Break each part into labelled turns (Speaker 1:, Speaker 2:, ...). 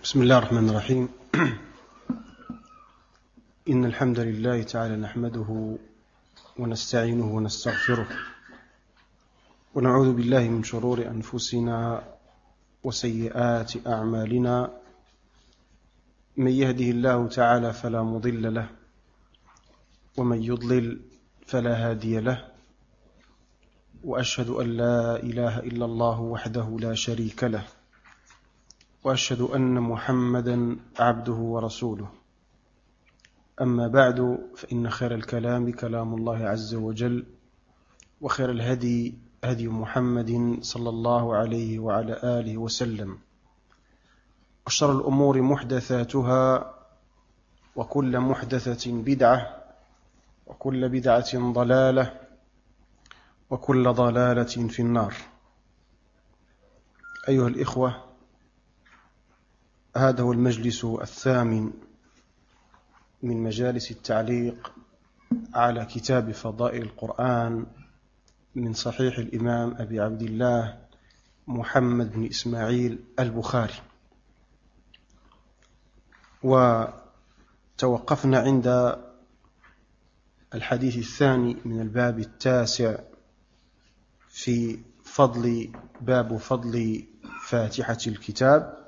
Speaker 1: بسم الله الرحمن الرحيم. إن الحمد لله تعالى نحمده ونستعينه ونستغفره ونعوذ بالله من شرور أنفسنا وسيئات أعمالنا. من يهده الله تعالى فلا مضل له ومن يضلل فلا هادي له، وأشهد أن لا إله إلا الله وحده لا شريك له، وأشهد أن محمدا عبده ورسوله. أما بعد، فإن خير الكلام كلام الله عز وجل، وخير الهدي هدي محمد صلى الله عليه وعلى آله وسلم، وشر الأمور محدثاتها، وكل محدثة بدعة، وكل بدعة ضلالة، وكل ضلالة في النار. أيها الإخوة، هذا هو المجلس الثامن من مجالس التعليق على كتاب فضائل القرآن من صحيح الإمام أبي عبد الله محمد بن إسماعيل البخاري. وتوقفنا عند الحديث الثاني من الباب التاسع في باب فضل فاتحة الكتاب.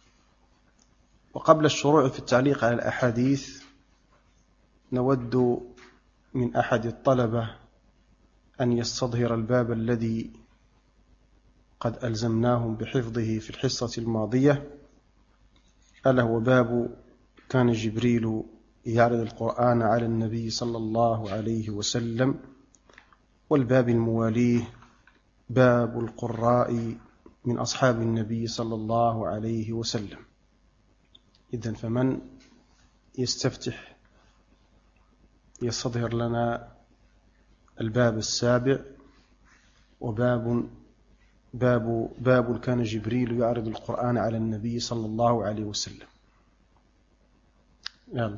Speaker 1: وقبل الشروع في التعليق على الأحاديث، نود من أحد الطلبة أن يستظهر الباب الذي قد ألزمناهم بحفظه في الحصة الماضية، ألا هو باب كان جبريل يعرض القرآن على النبي صلى الله عليه وسلم، والباب المواليه باب القراء من أصحاب النبي صلى الله عليه وسلم. إذن فمن يستفتح يستظهر لنا الباب السابع، وباب كان جبريل يعرض القرآن على النبي صلى الله عليه وسلم. يلا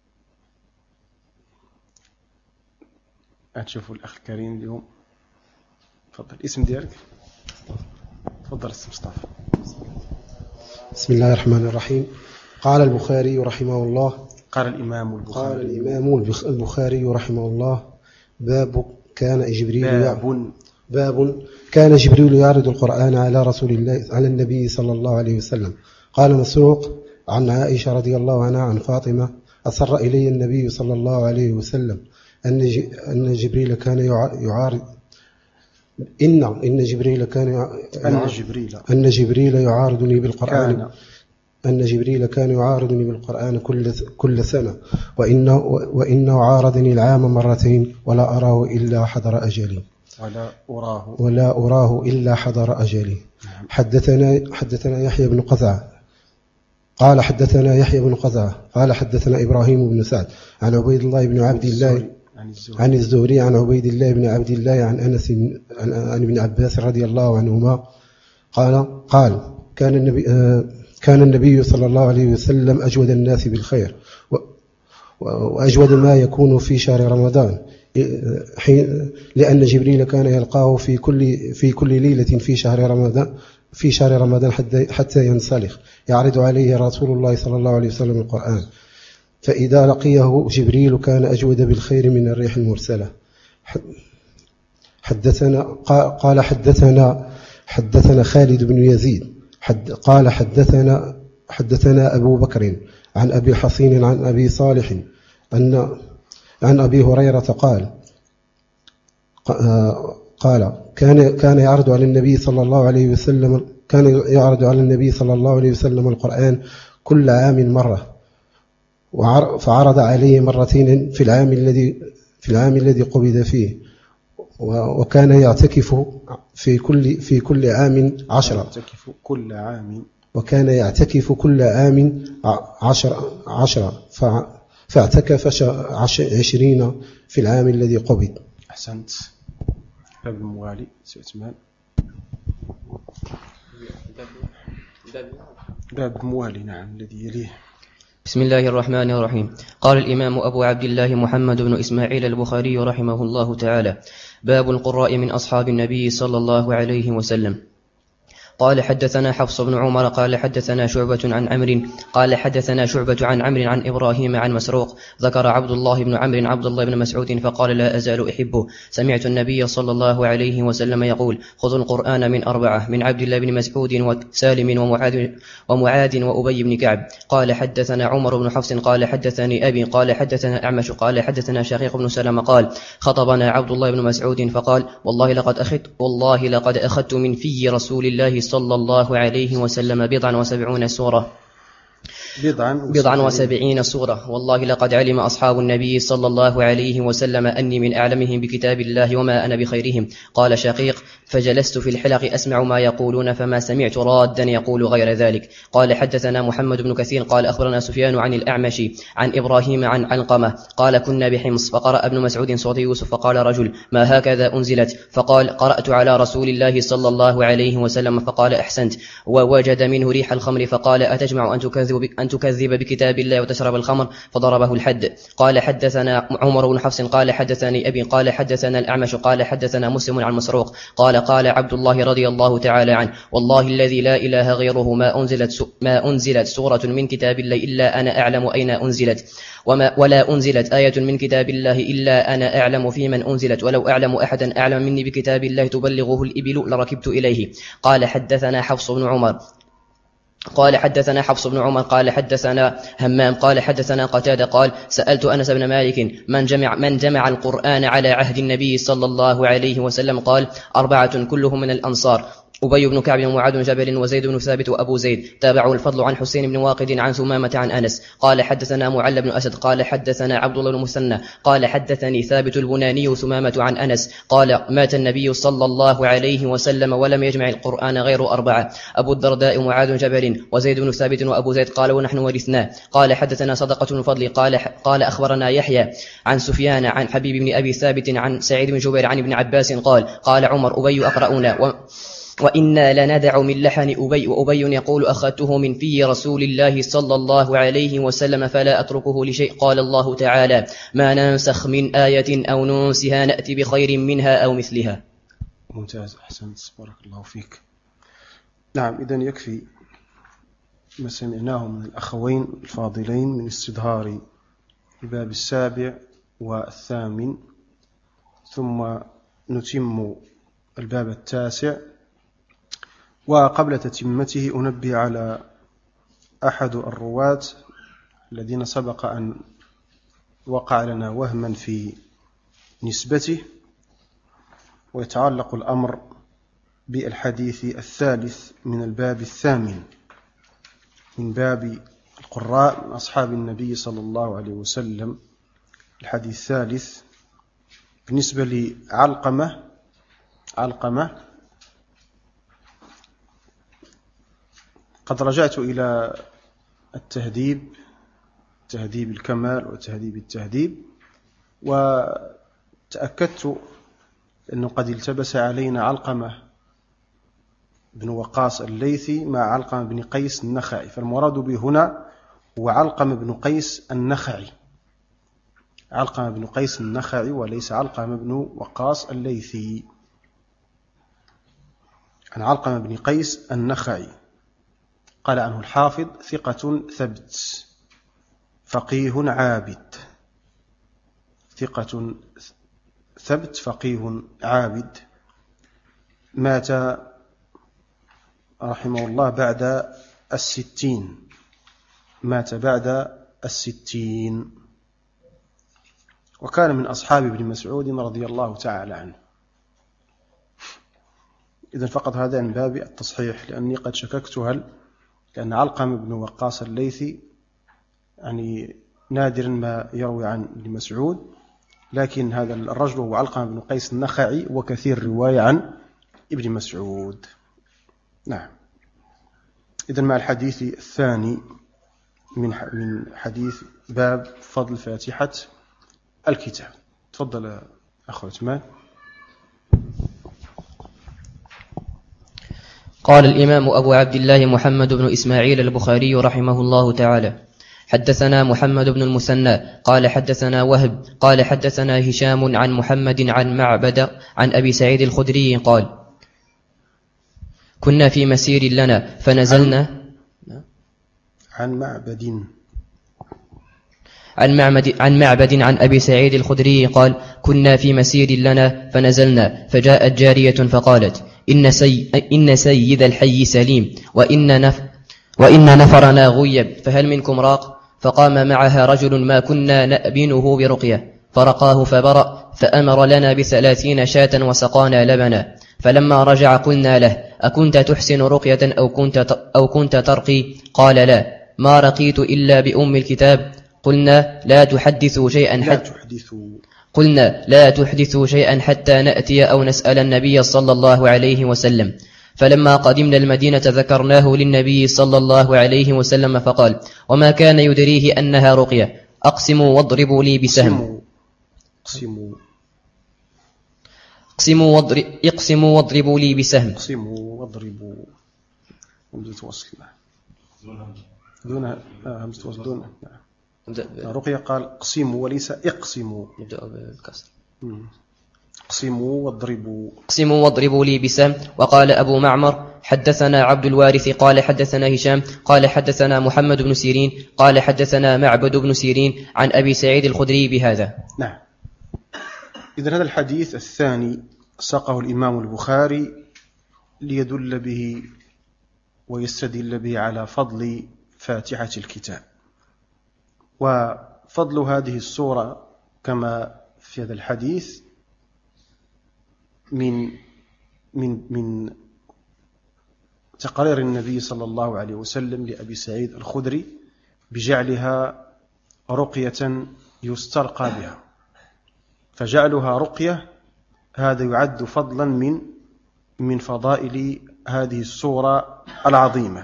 Speaker 1: أتشوفوا الأخ الكريم اليوم. تفضل، اسم ديالك؟ تفضل اسم مصطفى.
Speaker 2: بسم الله الرحمن الرحيم. قال البخاري رحمه الله،
Speaker 1: قال الإمام
Speaker 2: البخاري رحمه الله: باب كان جبريل يعرض القرآن على رسول الله على النبي صلى الله عليه وسلم. قال مسروق عن عائشة رضي الله عنها عن فاطمة: أسر إلي النبي صلى الله عليه وسلم أن جبريل كان يعارض أن جبريل يعارضني بالقرآن أن جبريل كان يعارضني بالقرآن كل سنة، وإنه عارضني العام مرتين ولا أراه إلا حضر أجلي. حدثنا يحيى بن قزعة قال حدثنا إبراهيم بن سعد عن عبيد الله بن عبد الله عن الزهري عن عبيد الله بن عبد الله عن أنس عن ابن عباس رضي الله عنهما قال كان النبي صلى الله عليه وسلم أجود الناس بالخير، وأجود ما يكون في شهر رمضان، لأن جبريل كان يلقاه في كل ليلة في شهر رمضان حتى ينسلخ، يعرض عليه رسول الله صلى الله عليه وسلم القرآن، فإذا لقيه جبريل كان أجود بالخير من الريح المرسلة. حدثنا خالد بن يزيد قال حدثنا أبو بكر عن أبي حصين عن أبي صالح عن أبي هريرة قال كان يعرض على النبي صلى الله عليه وسلم القرآن كل عام مرة، فعرض عليه مرتين في العام الذي قبض فيه، وكان يعتكف في كل عام 10، كل عام 10 فاعتكف 20 في العام الذي قبض.
Speaker 1: أحسنت. باب الموالي سيتمان. باب الموالي، نعم، الذي يليه.
Speaker 3: بسم الله الرحمن الرحيم. قال الإمام أبو عبد الله محمد بن إسماعيل البخاري رحمه الله تعالى: باب القراء من أصحاب النبي صلى الله عليه وسلم. قال حدثنا حفص بن عمر قال حدثنا شعبة عن عمرو قال حدثنا شعبة عن عمرو عن إبراهيم عن مسروق ذكر عبد الله بن عمرو عبد الله بن مسعود فقال لا أزال أحبه سمعت النبي صلى الله عليه وسلم يقول خذوا القرآن من 4 من عبد الله بن مسعود وسالم ومعاذ وأبي بن كعب. قال حدثنا عمر بن حفص قال حدثني أبي قال حدثنا أعمش قال حدثنا شقيق بن سلمة قال خطبنا عبد الله بن مسعود فقال والله لقد أخذت من في رسول الله صلى الله عليه وسلم 79 سورة والله لقد علم أصحاب النبي صلى الله عليه وسلم أني من أعلمهم بكتاب الله وما أنا بخيرهم. قال شقيق فجلست في الحلق أسمع ما يقولون فما سمعت رادا يقول غير ذلك. قال حدثنا محمد بن كثير قال أخبرنا سفيان عن الأعمش عن إبراهيم عن علقمة قال كنا بحمص فقرأ ابن مسعود صوت يوسف فقال رجل ما هكذا أنزلت فقال قرأت على رسول الله صلى الله عليه وسلم فقال أحسنت ووجد منه ريح الخمر فقال أتجمع أن تكذب بكتاب الله وتشرب الخمر فضربه الحد. قال حدثنا عمر بن حفص قال حدثني أبي قال حدثنا الأعمش قال حدثنا مسلم عن مسروق قال عبد الله رضي الله تعالى عنه والله الذي لا إله غيره ما أنزلت سورة من كتاب الله إلا أنا أعلم أين أنزلت ولا أنزلت آية من كتاب الله إلا أنا أعلم في من أنزلت ولو أعلم أحدا أعلم مني بكتاب الله تبلغه الإبل لركبت إليه. قال حدثنا حفص بن عمر قال حدثنا همام قال حدثنا قتادة قال سألت أنس بن مالك من جمع القرآن على عهد النبي صلى الله عليه وسلم قال 4 كلهم من الأنصار أبي بن كعب ومعاذ بن جبل وزيد بن ثابت وأبو زيد. تابعوا الفضل عن حسين بن واقد عن ثمامة عن أنس قال حدثنا معل بن أسد قال حدثنا عبد الله بن مثنى قال حدثني ثابت البناني ثمامة عن أنس قال مات النبي صلى الله عليه وسلم ولم يجمع القرآن غير 4 أبو الدرداء ومعاذ بن جبل وزيد بن ثابت وأبو زيد قال ونحن ورثناه. قال حدثنا صدقة بن فضل قال أخبرنا يحيى عن سفيان عن حبيب بن أبي ثابت عن سعيد بن جبير عن ابن عباس قال عمر أبي أقرأنا وإنا لندع من لحن أبي وأبي يقول أخذته من في رسول الله صلى الله عليه وسلم فلا أتركه لشيء. قال الله تعالى ما ننسخ من آية أو ننسها نأتي بخير منها أو مثلها.
Speaker 1: ممتاز أحسنت بارك الله فيك. نعم إذن يكفي ما سمعناه من الأخوين الفاضلين من استظهار الباب 7 و8 ثم نتم الباب 9. وقبل تتمته أنبه على أحد الرواة الذين سبق أن وقع لنا وهما في نسبته ويتعلق الأمر بالحديث الثالث من الباب 8 من باب القراء من أصحاب النبي صلى الله عليه وسلم. الحديث الثالث بالنسبة لعلقمة قد رجعت إلى تهذيب الكمال وتهذيب التهذيب وتأكدت أنه قد التبس علينا علقمة بن وقاص الليثي مع علقمة بن قيس النخعي، فالمراد به هنا هو علقمة بن قيس النخعي، علقمة بن قيس النخعي وليس علقمة بن وقاص الليثي. عن علقمة بن قيس النخعي قال عنه الحافظ ثقة ثبت فقيه عابد، ثقة ثبت فقيه عابد، مات رحمه الله بعد 60، مات بعد 60 وكان من أصحاب ابن مسعود رضي الله تعالى عنه. إذن فقط هذا من باب التصحيح، لأني قد شككت لأن علقمة بن وقاص الليثي يعني نادرا ما يروي عن ابن مسعود، لكن هذا الرجل هو علقمة بن قيس النخعي وكثير رواية عن ابن مسعود. نعم. إذن مع الحديث الثاني من حديث باب فضل فاتحة الكتاب. تفضل أخو عثمان.
Speaker 3: قال الإمام أبو عبد الله محمد بن إسماعيل البخاري رحمه الله تعالى حدثنا محمد بن المثنى قال حدثنا وهب قال حدثنا هشام عن محمد عن معبد عن أبي سعيد الخدري كنا في مسير لنا فنزلنا عن معبد عن أبي سعيد الخدري قال: كنا في مسير لنا فنزلنا، فجاءت جارية فقالت: إن سيد الحي سليم، وإن نفرنا غيب، فهل منكم راق؟ فقام معها رجل ما كنا نأبنه برقية، فرقاه فبرأ، فأمر لنا ب30 شاة وسقانا لبنا. فلما رجع قلنا له: أكنت تحسن رقية أو كنت ترقي؟ قال: لا، ما رقيت إلا بأم الكتاب. قلنا: لا تحدثوا شيئا حتى نأتي أو نسأل النبي صلى الله عليه وسلم. فلما قدمنا المدينة ذكرناه للنبي صلى الله عليه وسلم فقال: وما كان يدريه أنها رقية؟ أقسموا واضربوا لي بسهم. اقسموا واضربوا لي بسهم.
Speaker 1: دون همزة وصل دون رقية قال اقسموا وليس اقسموا.
Speaker 3: نبدأ بالكسر.
Speaker 1: اقسموا
Speaker 3: واضربوا لي بسهم. وقال أبو معمر: حدثنا عبد الوارث قال حدثنا هشام قال حدثنا محمد بن سيرين قال حدثنا معبد بن سيرين عن أبي سعيد الخدري بهذا.
Speaker 1: نعم. إذن هذا الحديث الثاني ساقه الإمام البخاري ليدل به ويستدل به على فضل فاتحة الكتاب، وفضل هذه السورة كما في هذا الحديث من تقرير النبي صلى الله عليه وسلم لأبي سعيد الخدري بجعلها رقية يسترقى بها، فجعلها رقية هذا يعد فضلا من فضائل هذه السورة العظيمة.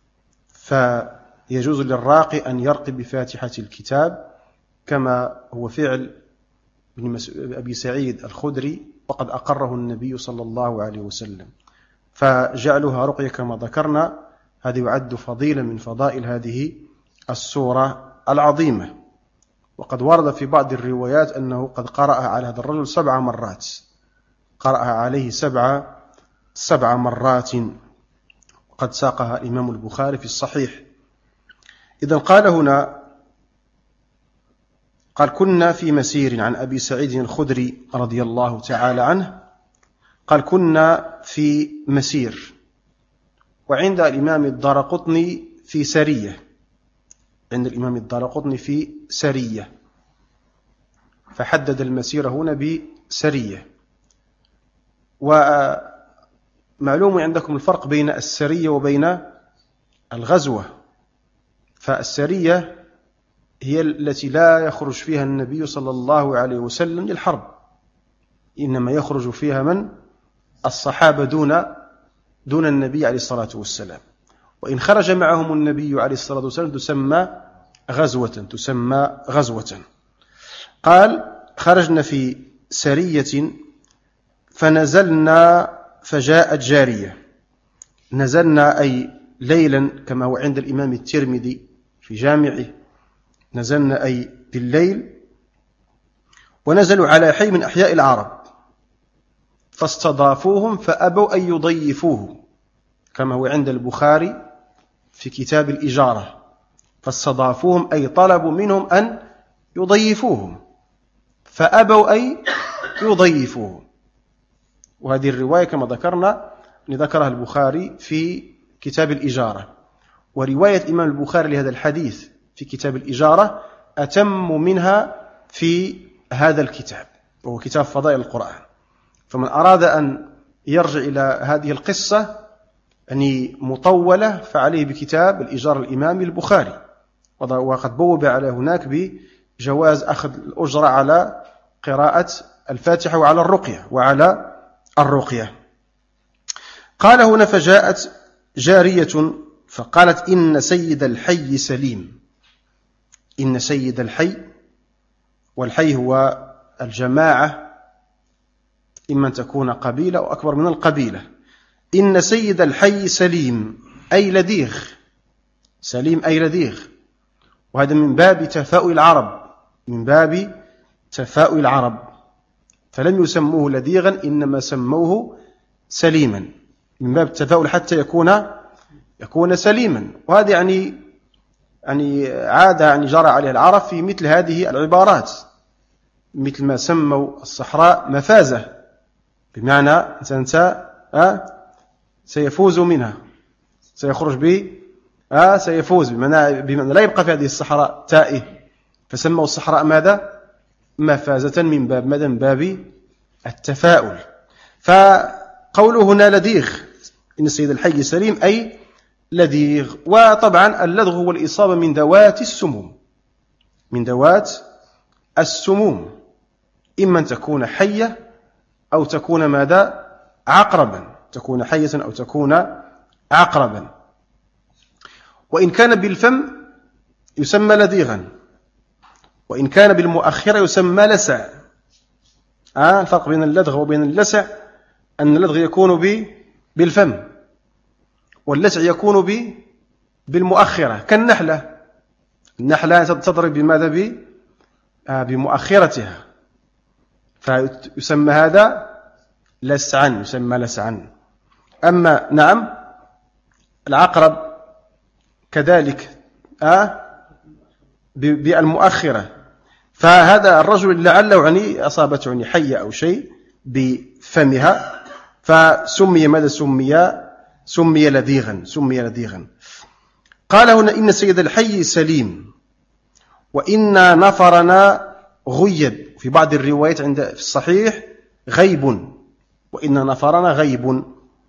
Speaker 1: فيجوز للراقي أن يرقي بفاتحة الكتاب كما هو فعل أبي سعيد الخدري، وقد أقره النبي صلى الله عليه وسلم. فجعلها رقية كما ذكرنا هذا يعد فضيلة من فضائل هذه السورة العظيمة. وقد ورد في بعض الروايات أنه قد قرأها على هذا الرجل 7 مرات، قرأها عليه 7 مرات، قد ساقها الإمام البخاري في الصحيح. إذن قال هنا، قال: كنا في مسير عن أبي سعيد الخدري رضي الله تعالى عنه، قال: كنا في مسير. وعند الإمام الدارقطني في سرية، عند الإمام الدارقطني في سرية، فحدد المسير هنا بسرية. ومعلوم عندكم الفرق بين السرية وبين الغزوة، فالسرية هي التي لا يخرج فيها النبي صلى الله عليه وسلم للحرب، إنما يخرج فيها من؟ الصحابة دون النبي عليه الصلاة والسلام. وإن خرج معهم النبي عليه الصلاة والسلام تسمى غزوة. قال: خرجنا في سرية فنزلنا فجاءت جارية. نزلنا أي ليلا كما هو عند الإمام الترمذي في جامعه، نزلنا أي بالليل، ونزلوا على حي من أحياء العرب فاستضافوهم فأبوا أن يضيفوه، كما هو عند البخاري في كتاب الإجارة، فاستضافوهم أي طلبوا منهم أن يضيفوهم فأبوا أن يضيفوهم. وهذه الرواية كما ذكرنا ذكرها البخاري في كتاب الإجارة. ورواية الإمام البخاري لهذا الحديث في كتاب الإجارة أتم منها في هذا الكتاب، وهو كتاب فضائل القرآن. فمن أراد أن يرجع إلى هذه القصة يعني مطولة فعليه بكتاب الإجارة الإمام البخاري، وقد بوب على هناك بجواز أخذ الأجرة على قراءة الفاتحة وعلى الرقية. قال هنا: فجاءت جارية فقالت: إن سيد الحي سليم. إن سيد الحي، والحي هو الجماعة، إما أن تكون قبيلة أو أكبر من القبيلة. إن سيد الحي سليم أي لديغ، سليم أي لديغ. وهذا من باب تفاؤل العرب، فلم يسموه لديغا إنما سموه سليما، من باب التفاؤل حتى يكون سليما. وهذا يعني عادة يعني جرى عليها العرب في مثل هذه العبارات، مثل ما سموا الصحراء مفازة، بمعنى أنت سيفوز منها، سيخرج به سيفوز، بمعنى لا يبقى في هذه الصحراء تائه، فسموا الصحراء ماذا؟ مفازة، من باب ماذا؟ من باب التفاؤل. فقوله هنا لديغ إن السيد الحي سليم أي لديغ. وطبعا اللدغ هو الإصابة من ذوات السموم، من ذوات السموم، إما أن تكون حية أو تكون ماذا؟ عقربا، تكون حية أو تكون عقربا. وإن كان بالفم يسمى لديغا، وإن كان بالمؤخرة يسمى لسع. الفرق بين اللدغ وبين اللسع أن اللدغ يكون بالفم، واللسع يكون بالمؤخرة، كالنحلة. النحلة تضرب بماذا؟ بمؤخرتها، فيسمى هذا لسعا، يسمى لسعا. أما نعم العقرب كذلك بالمؤخرة. فهذا الرجل لعله يعني أصابته حية أو شيء بفمها، فسمي ماذا؟ سمي لديغا، سمي لديغا. قال هنا إن سيد الحي سليم، وإن نفرنا غيب، في بعض الروايات في الصحيح غيب، وإن نفرنا غيب،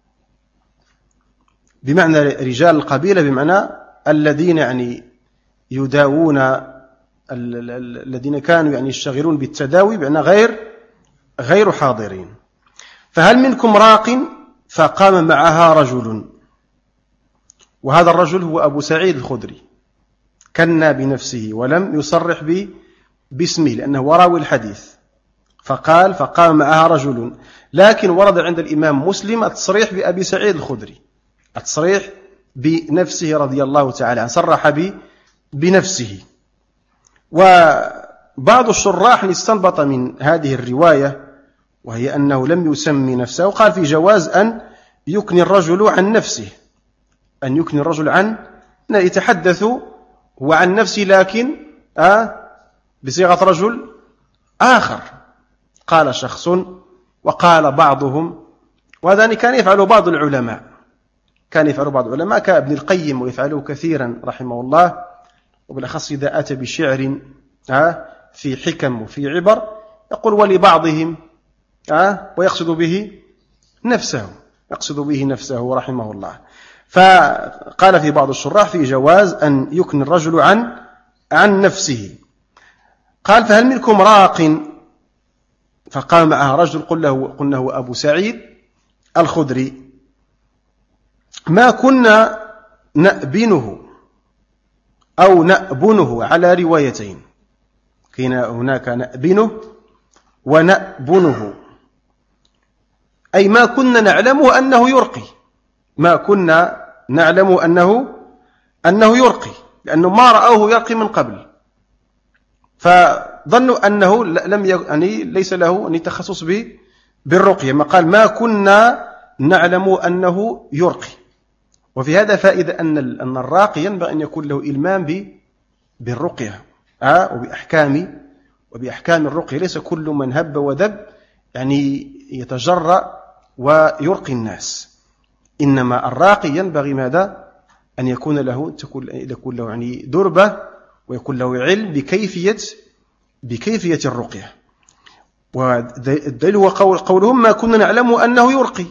Speaker 1: بمعنى رجال القبيلة، بمعنى الذين يعني يداوون، الذين كانوا يعني يشتغلون بالتداوي، بمعنى غير حاضرين. فهل منكم راق؟ فقام معها رجل، وهذا الرجل هو أبو سعيد الخدري، كنى بنفسه ولم يصرح باسمه لأنه راوي الحديث، فقام معها رجل. لكن ورد عند الإمام مسلم التصريح بأبي سعيد الخدري، التصريح بنفسه رضي الله تعالى عنه، صرح بنفسه. وبعض الشراح استنبط من هذه الرواية، وهي أنه لم يسمي نفسه، وقال في جواز أن يكني الرجل عن نفسه، أن يكني الرجل عن يتحدث هو عن نفسه، لكن بصيغة رجل آخر. قال شخص وقال بعضهم، وهذا كان يفعل بعض العلماء، كابن القيم، ويفعله كثيرا رحمه الله، وبالأخص إذا أتى بشعر في حكم وفي عبر، يقول ولبعضهم، ويقصد به نفسه رحمه الله. فقال في بعض الشراح في جواز أن يكني الرجل عن نفسه. قال فهل منكم راق؟ فقام معها رجل، قلنا هو أبو سعيد الخدري. ما كنا نأبنه أو نأبنه على روايتين، كان هناك نأبنه ونأبنه، أي ما كنا نعلمه أنه يرقي، ما كنا نعلم أنه يرقي، لأنه ما رأوه يرقي من قبل، فظنوا أنه ليس له تخصص بالرقية. ما قال ما كنا نعلم أنه يرقي. وفي هذا فائدة أن الراقي ينبغي أن يكون له إلمام بالرقية وبأحكام الرقية. ليس كل من هب ودب يتجرأ ويرقي الناس، إنما الراقي ينبغي ماذا؟ أن يكون له دربة، ويكون له علم بكيفية الرقية. والدليل هو قولهم ما كنا نعلم أنه يرقي.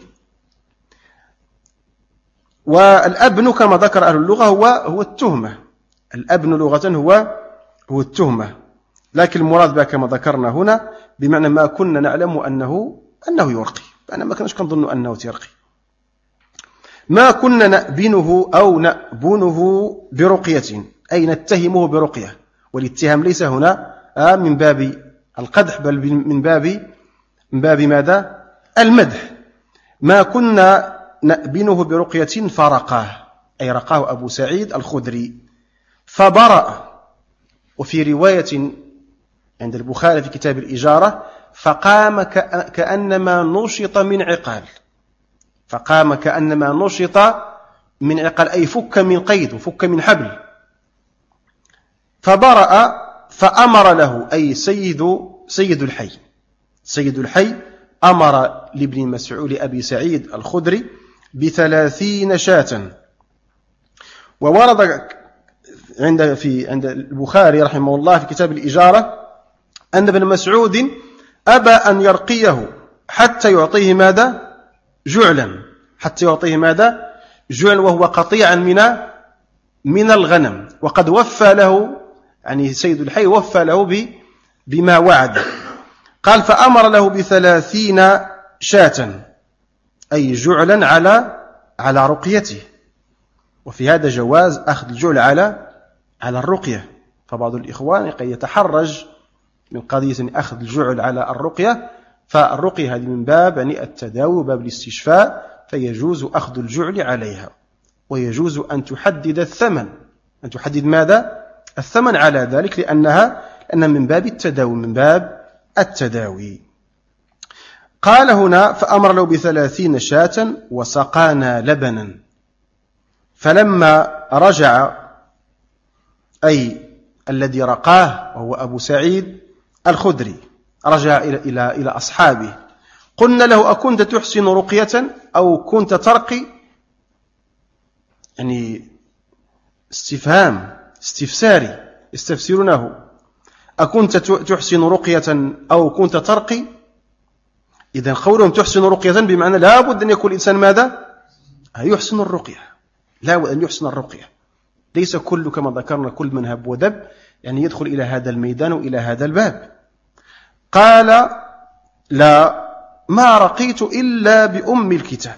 Speaker 1: والأبن كما ذكر أهل اللغة هو التهمة، الأبن لغة هو التهمة، لكن المراد بها كما ذكرنا هنا بمعنى ما كنا نعلم أنه يرقي، أنا ما كناش كنظن أنه يرقي. ما كنا نأبنه أو نأبنه برقية، أي نتهمه برقية، والاتهام ليس هنا من باب القدح، بل من باب ماذا؟ المدح. ما كنا نأبنه برقية فرقاه، أي رقاه أبو سعيد الخدري فبرأ. وفي رواية عند البخاري في كتاب الإجارة فقام كأنما نشط من عقال، فقام كأنما نشط من عقل، أي فك من قيد وفك من حبل. فبرأ فأمر له، أي سيد الحي أمر لابن مسعود أبي سعيد الخدري ب30 شاة. وورد عند البخاري رحمه الله في كتاب الإجارة أن ابن مسعود أبى أن يرقيه حتى يعطيه ماذا؟ جعلا، جعلا وهو قطيعا من الغنم، وقد وفى له، يعني سيد الحي وفى له بما وعد. قال فأمر له ب30 شاة، أي جعلا على رقيته. وفي هذا جواز أخذ الجعل على الرقية، فبعض الإخوان قد يتحرج من قضية أخذ الجعل على الرقية، فالرقية هذه من باب يعني التداوي وباب الاستشفاء، فيجوز أخذ الجعل عليها، ويجوز أن تحدد الثمن، أن تحدد ماذا؟ الثمن على ذلك، لأن من باب التداوي، قال هنا فأمر له ب30 شاة وسقانا لبنا. فلما رجع، أي الذي رقاه وهو أبو سعيد الخدري، رجع إلى أصحابه، قلنا له أكنت تحسن رقية أو كنت ترقي؟ يعني استفهام استفساري، يستفسرونه، أكنت تحسن رقية أو كنت ترقي؟ إذن قولهم تحسن رقية بمعنى لا بد أن يكون الإنسان ماذا؟ يحسن الرقية، لا بد أن يحسن الرقية، ليس كل كما ذكرنا كل من هب ودب يعني يدخل إلى هذا الميدان وإلى هذا الباب. قال لا، ما رقيت إلا بأم الكتاب.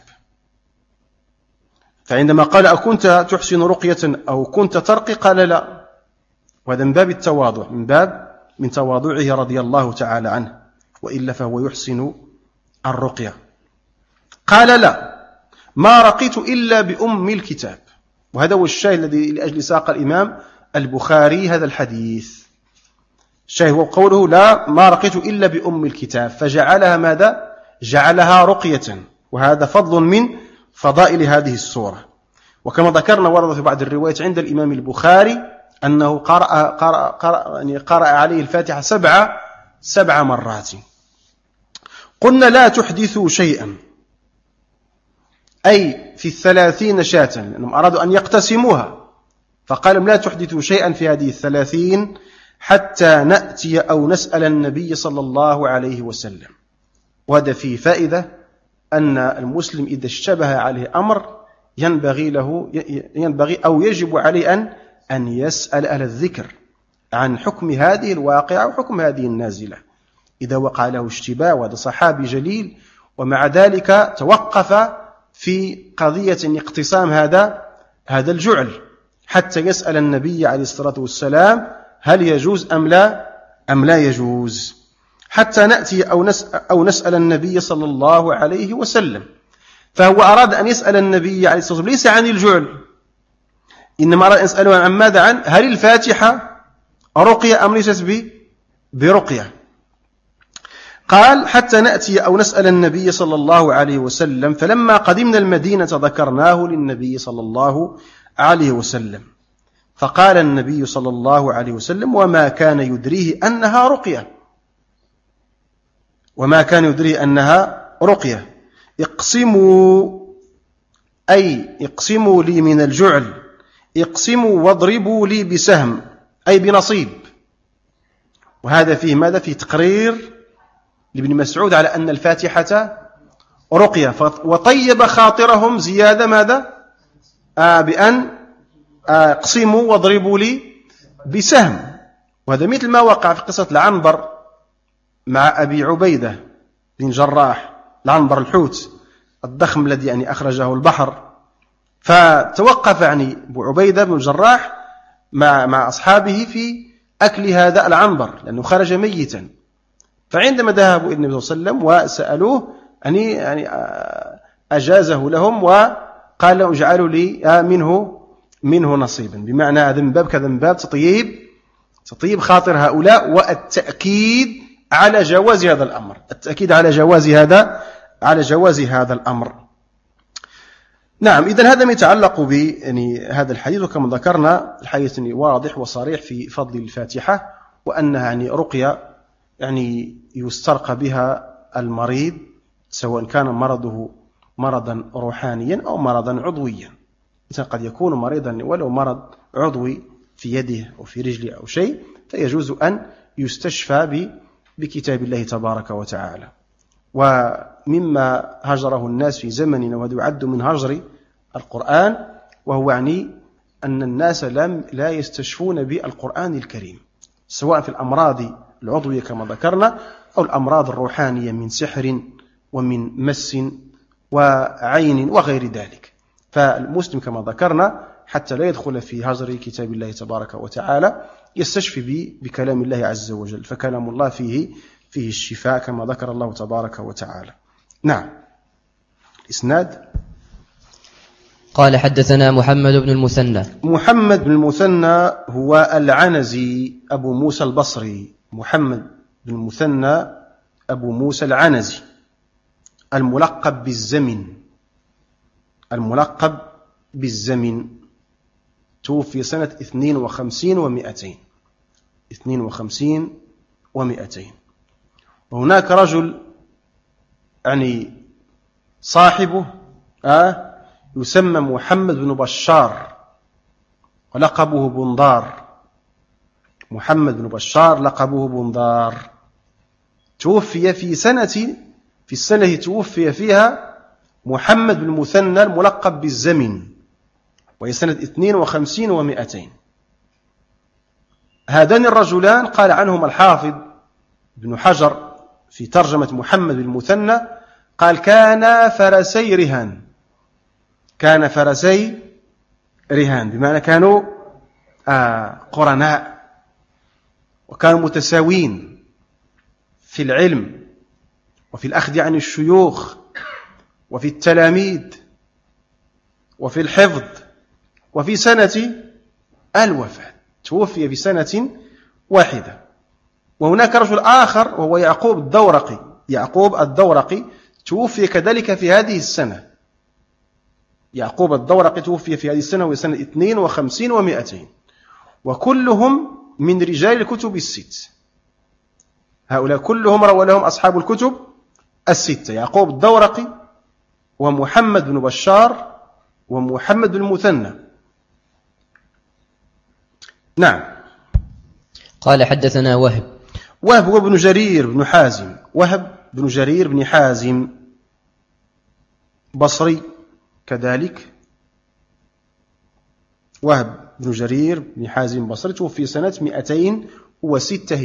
Speaker 1: فعندما قال أكنت تحسن رقية أو كنت ترقي قال لا، وهذا من باب التواضع، من تواضعه رضي الله تعالى عنه، وإلا فهو يحسن الرقية. قال لا، ما رقيت إلا بأم الكتاب. وهذا هو الشاهد الذي لأجل ساق الإمام البخاري هذا الحديث، الشاهد هو قوله لا، ما رقيت إلا بأم الكتاب، فجعلها ماذا؟ جعلها رقية، وهذا فضل من فضائل هذه السورة. وكما ذكرنا ورد في بعض الروايات عند الإمام البخاري أنه قرأ عليه الفاتحة 7 مرات. قلنا لا تحدثوا شيئا، أي في 30 شاة، لأنهم أرادوا أن يقتسموها، فقالوا لا تحدثوا شيئا في هذه 30 حتى نأتي أو نسأل النبي صلى الله عليه وسلم. وهذا فيه فائدة أن المسلم إذا اشتبه عليه أمر ينبغي أو يجب عليه أن يسأل أهل الذكر عن حكم هذه الواقعة وحكم هذه النازلة إذا وقع له اشتباه. وهذا صحابي جليل، ومع ذلك توقف في قضية اقتسام هذا الجعل حتى يسأل النبي عليه الصلاة والسلام هل يجوز أم لا يجوز، حتى نأتي أو نسأل النبي صلى الله عليه وسلم. فهو أراد أن يسأل النبي عليه الصلاة والسلام ليس عن الجعل، إنما أراد أن يسأله عن ماذا؟ عن هل الفاتحة رقية أم ليست برقية. قال حتى نأتي أو نسأل النبي صلى الله عليه وسلم. فلما قدمنا المدينة ذكرناه للنبي صلى الله عليه وسلم، فقال النبي صلى الله عليه وسلم وما كان يدريه أنها رقية، وما كان يدريه أنها رقية. اقسموا، أي اقسموا لي من الجعل، اقسموا واضربوا لي بسهم، أي بنصيب. وهذا فيه ماذا؟ في تقرير لابن مسعود على أن الفاتحة رقية، وطيب خاطرهم زيادة ماذا؟ بأن اقسموا واضربوا لي بسهم. وهذا مثل ما وقع في قصة العنبر مع أبي عبيدة بن جراح، العنبر الحوت الضخم الذي يعني أخرجه البحر، فتوقف يعني أبو عبيدة بن جراح مع أصحابه في أكل هذا العنبر لأنه خرج ميتا. فعندما ذهبوا إلى النبي صلى الله عليه وسلم وسألوه يعني أجازه لهم وقال لهم اجعلوا لي منه نصيبا، بمعنى هذا من باب كذا، من باب تطيب خاطر هؤلاء والتأكيد على جواز هذا الأمر، التأكيد على جواز هذا الأمر. نعم، إذن هذا ما يتعلق يعني هذا الحديث. وكما ذكرنا الحديث واضح وصريح في فضل الفاتحة، وأنها يعني رقية يعني يسترقى بها المريض، سواء كان مرضه مرضا روحانيا أو مرضا عضويا. قد يكون مريضا ولو مرض عضوي في يده أو في رجله أو شيء، فيجوز أن يستشفى بكتاب الله تبارك وتعالى. ومما هجره الناس في زمننا وهذا يعد من هجر القرآن، وهو يعني أن الناس لا يستشفون بالقرآن الكريم، سواء في الأمراض العضوية كما ذكرنا أو الأمراض الروحانية من سحر ومن مس وعين وغير ذلك. فالمسلم كما ذكرنا حتى لا يدخل في هجر كتاب الله تبارك وتعالى يستشفي بكلام الله عز وجل، فكلام الله فيه الشفاء كما ذكر الله تبارك وتعالى. نعم. إسناد.
Speaker 3: قال حدثنا محمد بن المثنى.
Speaker 1: محمد بن المثنى هو العنزي أبو موسى البصري، محمد بن المثنى أبو موسى العنزي، الملقب بالزمن، توفي سنة 52 و200. وهناك رجل يعني صاحبه يسمى محمد بن بشار ولقبه بندار. محمد بن بشار لقبه بندار، توفي في السنة توفي فيها محمد بن المثنى الملقب بالزمن، وهي سنة 52 و200. هذان الرجلان قال عنهم الحافظ بن حجر في ترجمة محمد بن المثنى، قال كان فرسي رهان، بمعنى كانوا قرناء، وكانوا متساوين في العلم وفي الأخذ عن الشيوخ وفي التلاميذ وفي الحفظ. وفي سنة الوفاة توفي بسنة واحدة. وهناك رجل آخر وهو يعقوب الدورقي توفي كذلك في هذه السنة. يعقوب الدورقي توفي في هذه السنة وهي سنة 52 و200، وكلهم من رجال الكتب الست. هؤلاء كلهم روى لهم أصحاب الكتب الستة: يعقوب الدورقي ومحمد بن بشار ومحمد بن المثنى. نعم.
Speaker 3: قال حدثنا وهب
Speaker 1: هو بن جرير بن حازم، وهب بن جرير بن حازم بصري كذلك. وهب بن جرير بن حازم بصري توفي سنة 206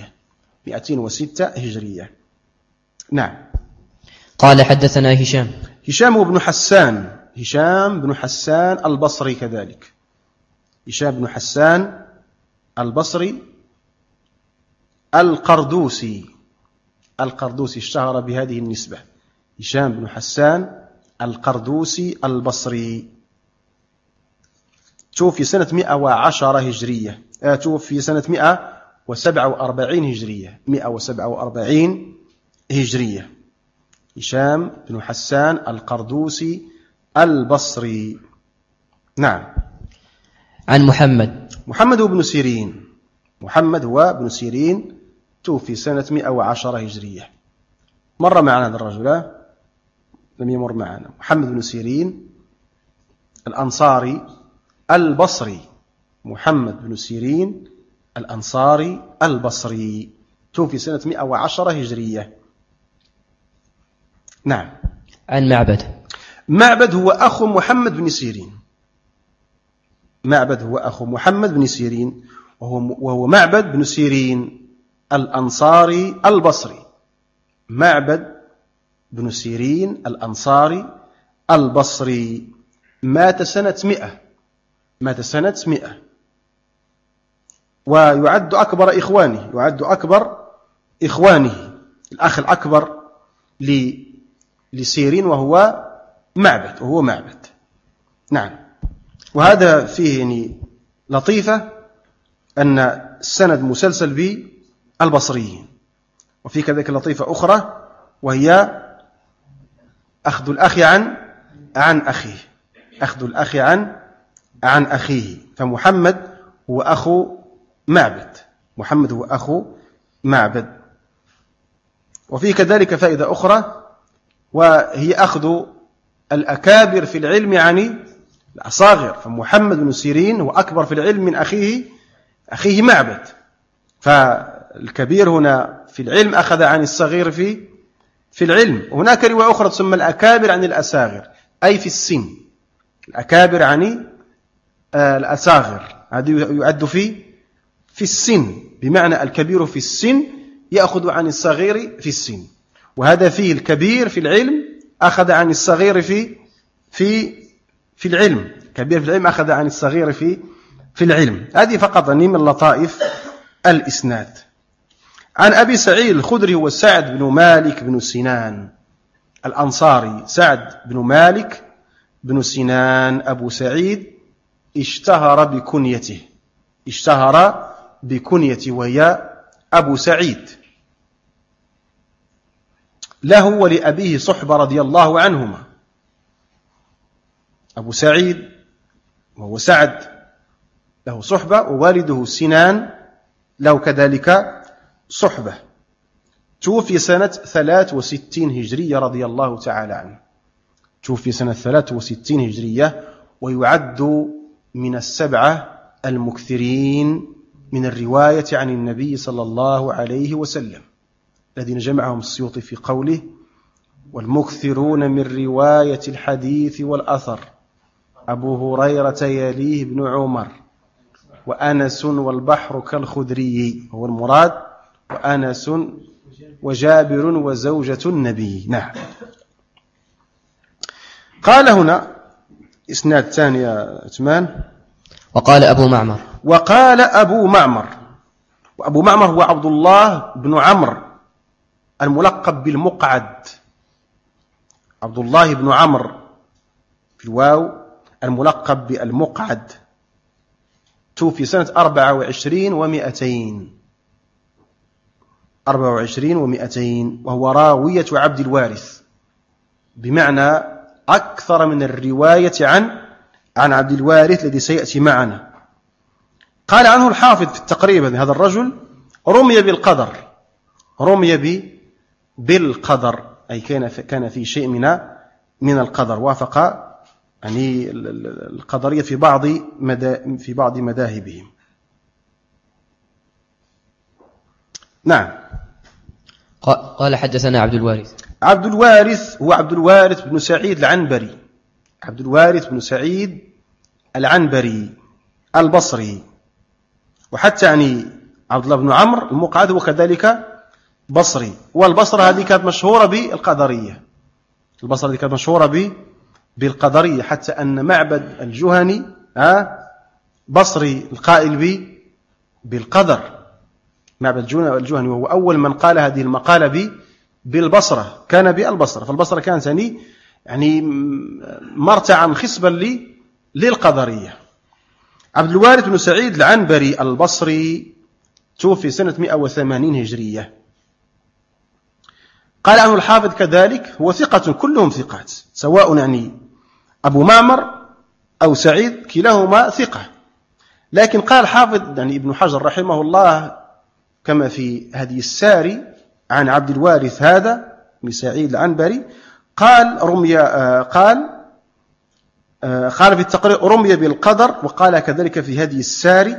Speaker 1: هجرية. نعم.
Speaker 3: قال حدثنا
Speaker 1: هشام بن حسان البصري كذلك. هشام بن حسان البصري القردوسي اشتهر بهذه النسبة. هشام بن حسان القردوسي البصري توفي سنة 110 هجرية، توفي سنة 147 هجرية. هشام بن حسان القردوسي البصري. نعم.
Speaker 3: عن محمد
Speaker 1: بن سيرين. محمد هو بن سيرين توفي سنة 110 هجرية. مر معنا هذا الرجل؟ لم يمر معنا. محمد بن سيرين الأنصاري البصري. محمد بن سيرين الأنصاري البصري توفي سنة 110 هجرية. نعم.
Speaker 3: عن
Speaker 1: معبد هو أخو محمد بن سيرين. وهو معبد بن سيرين الأنصاري البصري. معبد بن سيرين الأنصاري البصري مات سنة 100 ويعد أكبر إخوانه، الأخ الأكبر لسيرين وهو معبد. نعم. وهذا فيه يعني لطيفة أن السند مسلسل بالبصريين. وفي كذلك لطيفة أخرى وهي أخذ الأخ عن أخيه، أخذ الأخ عن أخيه. فمحمد هو أخو معبد، محمد هو أخو معبد. وفيه كذلك فائدة أخرى، وهي أخذ الأكابر في العلم عن الأصاغر. فمحمد بن سيرين هو أكبر في العلم من أخيه معبد. فالكبير هنا في العلم أخذ عن الصغير في العلم. وهناك رواية أخرى تسمى الأكابر عن الأصاغر، أي في السن. الأكابر عن الأصاغر هذا يعد في السن، بمعنى الكبير في السن يأخذ عن الصغير في السن. وهذا فيه الكبير في العلم أخذ عن الصغير في العلم، كبير في العلم أخذ عن الصغير في العلم. هذه فقط من لطائف الإسناد. عن أبي سعيد الخدري هو سعد بن مالك بن سنان الأنصاري. سعد بن مالك بن سنان أبو سعيد اشتهر بكنيته وهي أبو سعيد. له ولأبيه صحبة رضي الله عنهما. أبو سعيد وهو سعد له صحبة، ووالده سنان له كذلك صحبة. توفي سنة 63 هجرية رضي الله تعالى عنه. توفي سنة 63 هجرية، ويعد من السبعة المكثرين من الرواية عن النبي صلى الله عليه وسلم، الذين جمعهم السيوطي في قوله: والمكثرون من رواية الحديث والأثر أبو هريرة يليه ابن عمر وأنس والبحر كالخدري. هو المراد وأنس وجابر وزوجة النبي. نعم. قال هنا إسناد ثاني يا عثمان.
Speaker 3: وقال أبو معمر.
Speaker 1: وأبو معمر هو عبد الله بن عمرو الملقب بالمقعد. عبد الله بن عمرو في الواو الملقب بالمقعد. توفي سنة 24 و200 وهو راوية عبد الوارث، بمعنى أكثر من الرواية عن عبد الوارث الذي سيأتي معنا. قال عنه الحافظ في التقريب: هذا الرجل رمي بالقدر، أي كان في شيء من القدر، وافق يعني القدرية في بعض مذاهبهم. نعم.
Speaker 3: قال حدثنا عبد الوارث
Speaker 1: هو عبد الوارث بن سعيد العنبري. عبد الوارث بن سعيد العنبري البصري. وحتى يعني عبد الله بن عمرو المقعد هو كذلك بصري. والبصرة هذه كانت مشهورة بالقدرية، حتى أن معبد الجهني بصري القائل بالقدر. معبد الجهني وهو أول من قال هذه المقالة بالبصرة، كان بالبصرة. فالبصرة كانت يعني مرتعا خصبا للقدرية. عبد الوارث بن سعيد العنبري البصري توفي سنة 180 هجرية. قال عنه الحافظ كذلك: هو ثقة، كلهم ثقات، سواء يعني أبو معمر أو سعيد كلاهما ثقة. لكن قال الحافظ يعني ابن حجر رحمه الله كما في هدي الساري عن عبد الوارث هذا بن سعيد العنبري، قال في التقرير رمي بالقدر، وقال كذلك في هدي الساري.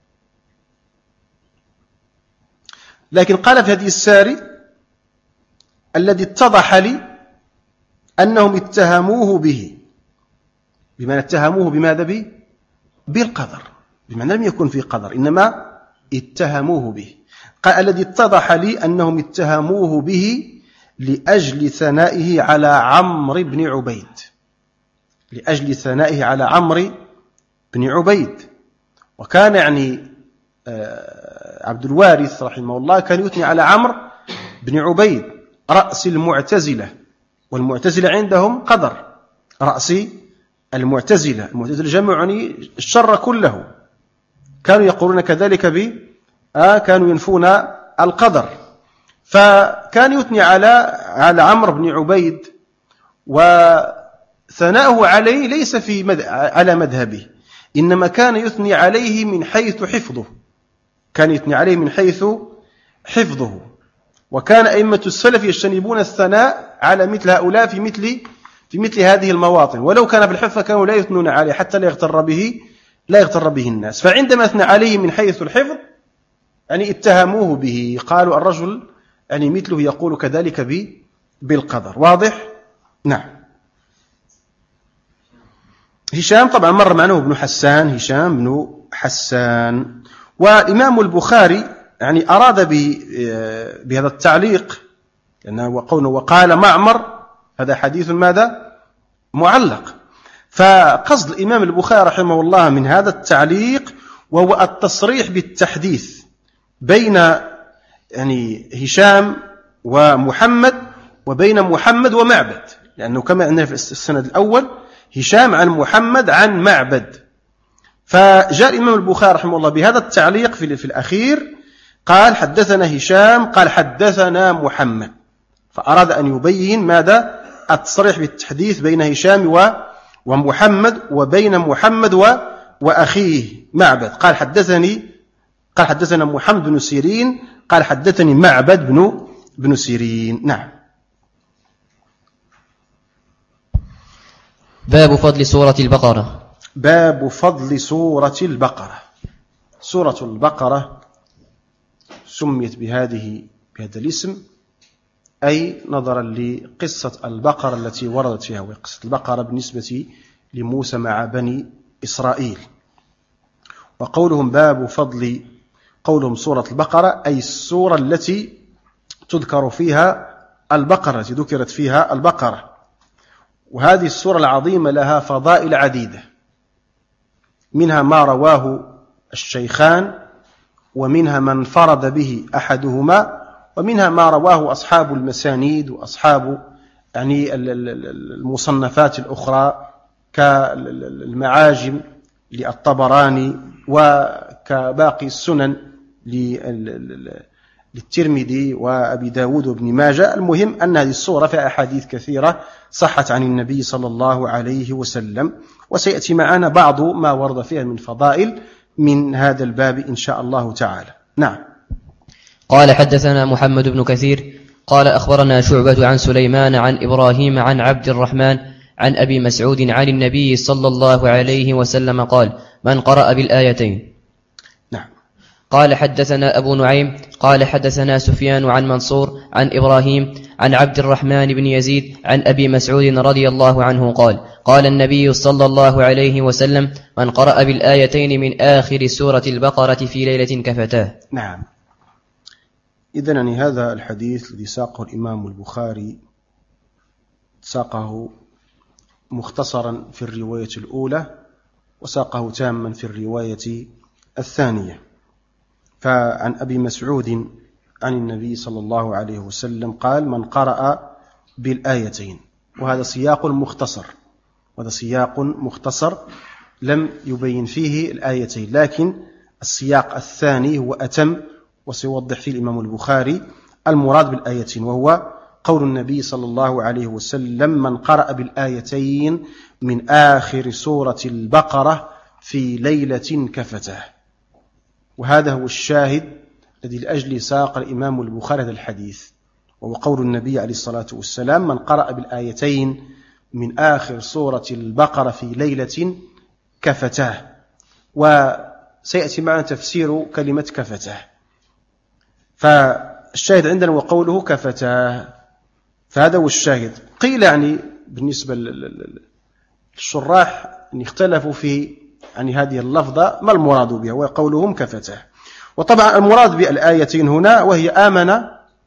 Speaker 1: لكن قال في هدي الساري: الذي اتضح لي أنهم اتهموه به، بمعنى اتهموه بماذا؟ بالقدر، بمعنى لم يكن في قدر، إنما اتهموه به. قال: الذي اتضح لي أنهم اتهموه به لأجل ثنائه على عمرو بن عبيد، وكان يعني عبد الوارث رحمه الله كان يثني على عمرو بن عبيد رأس المعتزلة، والمعتزلة عندهم قدر. رأس المعتزلة جمعني الشر كله، كانوا يقولون كذلك كانوا ينفون القدر. فكان يثني على عمرو بن عبيد، وثناء ثناؤه عليه ليس على مذهبه، إنما كان يثني عليه من حيث حفظه، كان يثني عليه من حيث حفظه. وكان أئمة السلف يجتنبون الثناء على مثل هؤلاء في مثل هذه المواطن، ولو كان في الحفظ كانوا لا يثنون عليه حتى لا يغتر به الناس. فعندما أثنى عليه من حيث الحفظ يعني اتهموه به، قالوا الرجل يعني مثله يقول كذلك بالقدر. واضح؟ نعم. هشام طبعا مر معنا ابن حسان، هشام بن حسان. والإمام البخاري يعني أراد بهذا التعليق، لأنه قوله وقال معمر هذا حديث ماذا؟ معلق. فقصد الإمام البخاري رحمه الله من هذا التعليق وهو التصريح بالتحديث بين يعني هشام ومحمد وبين محمد ومعبد، لأنه كما عندنا في السند الأول هشام عن محمد عن معبد. فجاء الإمام البخاري رحمه الله بهذا التعليق في الأخير، قال حدثنا هشام قال حدثنا محمد، فأراد أن يبين ماذا؟ التصريح بالتحديث بين هشام ومحمد وبين محمد وأخيه معبد. قال حدثنا محمد بن سيرين قال حدثني معبد بن سيرين. نعم.
Speaker 3: باب فضل سورة البقرة.
Speaker 1: باب فضل سورة البقرة. سورة البقرة سميت بهذا الاسم أي نظرا لقصة البقرة التي وردت فيها، وقصة البقرة بالنسبة لموسى مع بني إسرائيل. وقولهم باب فضل، قولهم سورة البقرة أي السورة التي تذكر فيها البقرة، التي ذكرت فيها البقرة. وهذه السورة العظيمة لها فضائل عديدة، منها ما رواه الشيخان، ومنها من انفرد به أحدهما، ومنها ما رواه أصحاب المسانيد وأصحاب يعني المصنفات الأخرى كالمعاجم للطبراني وكباقي السنن للترمذي وأبي داود وابن ماجه. المهم أن هذه السورة فيها أحاديث كثيرة صحت عن النبي صلى الله عليه وسلم، وسيأتي معنا بعض ما ورد فيها من فضائل من هذا الباب إن شاء الله تعالى. نعم.
Speaker 3: قال حدثنا محمد بن كثير قال أخبرنا شعبة عن سليمان عن إبراهيم عن عبد الرحمن عن أبي مسعود عن النبي صلى الله عليه وسلم قال من قرأ بالآيتين.
Speaker 1: نعم.
Speaker 3: قال حدثنا أبو نعيم قال حدثنا سفيان عن منصور عن إبراهيم عن عبد الرحمن بن يزيد عن أبي مسعود رضي الله عنه قال قال النبي صلى الله عليه وسلم من قرأ بالآيتين من آخر سورة البقرة في ليلة كفتاه.
Speaker 1: نعم. إذن يعني هذا الحديث الذي ساقه الإمام البخاري ساقه مختصرا في الرواية الأولى وساقه تاما في الرواية الثانية. فعن أبي مسعود عن النبي صلى الله عليه وسلم قال من قرأ بالآيتين، وهذا سياق مختصر، وهذا سياق مختصر لم يبين فيه الآيتين، لكن السياق الثاني هو أتم وسيوضح فيه الإمام البخاري المراد بالآيتين، وهو قول النبي صلى الله عليه وسلم من قرأ بالآيتين من آخر سورة البقرة في ليلة كفتاه. وهذا هو الشاهد الذي لأجله ساق الإمام البخاري هذا الحديث، وهو قول النبي عليه الصلاة والسلام من قرأ بالآيتين من آخر سورة البقرة في ليلة كفتاه. وسيأتي معنا تفسير كلمة كفتاه. فالشاهد عندنا وقوله كفتاه، فهذا هو الشاهد. قيل يعني بالنسبة للشراح أن اختلفوا في يعني هذه اللفظة ما المراد بها، وقولهم كفتاه. وطبعا المراد بالآيتين هنا وهي آمن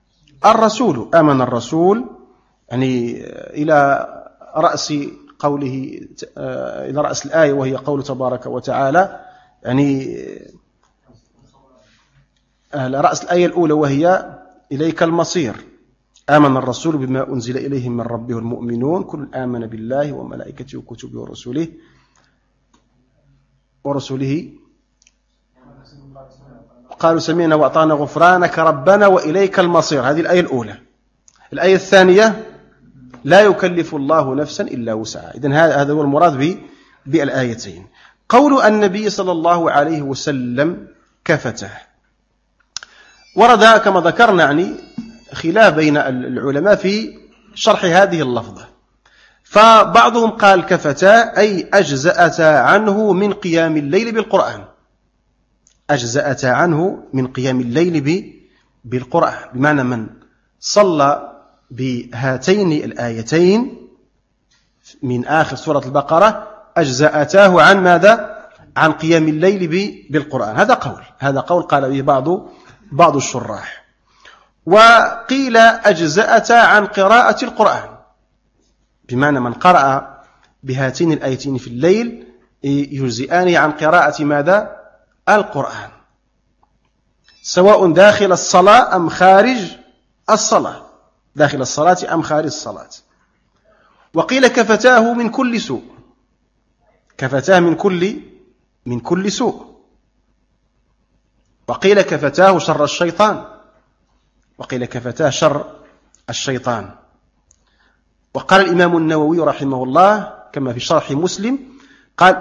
Speaker 1: الرسول يعني إلى رأس قوله، إلى رأس الآية وهي قول تبارك وتعالى، يعني رأس الآية الأولى وهي إليك المصير آمن الرسول بما أنزل إليه من ربه المؤمنون كل آمن بالله وملائكته وكتبه ورسله قالوا سمعنا وأطعنا غفرانك ربنا وإليك المصير. هذه الآية الأولى. الآية الثانية لا يكلف الله نفسا إلا وسعها. إذن هذا هو المراد بالآيتين. قول النبي صلى الله عليه وسلم كفته، ورد كما ذكرنا يعني خلاف بين العلماء في شرح هذه اللفظة، فبعضهم قال كفتا أي أجزأتا عنه من قيام الليل بالقرآن، أجزأتا عنه من قيام الليل بالقرآن، بمعنى من صلى بهاتين الآيتين من آخر سورة البقرة أجزأتاه عن ماذا؟ عن قيام الليل بالقرآن. هذا قول قال به بعض الشراح. وقيل أجزأتا عن قراءة القرآن، بمعنى من قرأ بهاتين الآيتين في الليل يجزئان عن قراءة ماذا؟ القرآن، سواء داخل الصلاة أم خارج الصلاة، داخل الصلاة أم خارج الصلاة. وقيل كفتاه من كل سوء، كفتاه من كل سوء. وقيل كفتاه شر الشيطان، وقيل كفتاه شر الشيطان. وقال الإمام النووي رحمه الله كما في شرح مسلم قال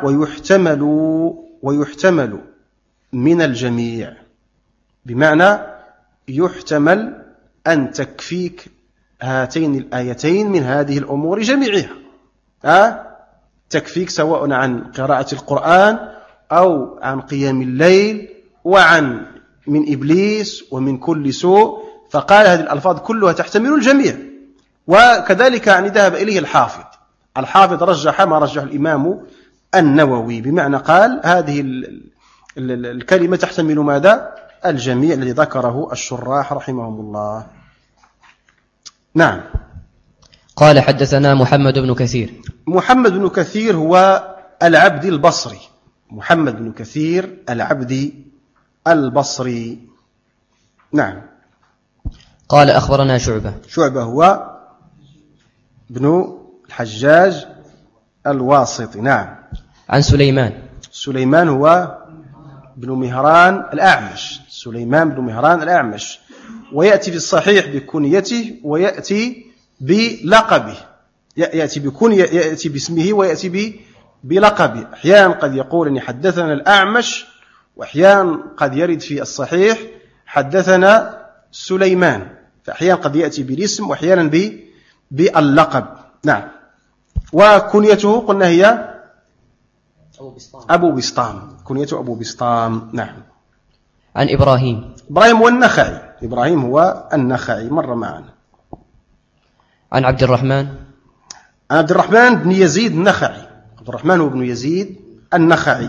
Speaker 1: ويحتمل من الجميع، بمعنى يحتمل أن تكفيك هاتين الآيتين من هذه الأمور جميعها، تكفيك سواء عن قراءة القرآن أو عن قيام الليل وعن من إبليس ومن كل سوء. فقال هذه الألفاظ كلها تحتمل الجميع. وكذلك يعني ذهب إليه الحافظ رجح ما رجح الإمام النووي، بمعنى قال هذه الكلمة تحتمل ماذا؟ الجميع الذي ذكره الشراح رحمهم الله. نعم.
Speaker 3: قال حدثنا محمد بن كثير.
Speaker 1: محمد بن كثير هو العبدي البصري، محمد بن كثير العبدي البصري. نعم.
Speaker 3: قال أخبرنا شعبة
Speaker 1: هو ابن الحجاج الواسطي. نعم.
Speaker 3: عن سليمان
Speaker 1: هو ابن مهران الأعمش، سليمان بن مهران الأعمش، ويأتي في الصحيح بكنيته ويأتي بلقبه، يأتي باسمه ويأتي بلقبه. أحيانا قد يقول أن حدثنا الأعمش، وأحيانا قد يرد في الصحيح حدثنا سليمان، فأحيانا قد يأتي بالاسم وأحيانا باللقب. نعم. وكنيته قلنا هي أبو بسطام، كنيته أبو بسطام. نعم.
Speaker 3: عن إبراهيم
Speaker 1: هو النخعي، إبراهيم هو النخعي مر معنا.
Speaker 3: عن عبد
Speaker 1: الرحمن بن يزيد النخعي، عبد الرحمن هو بن يزيد النخعي،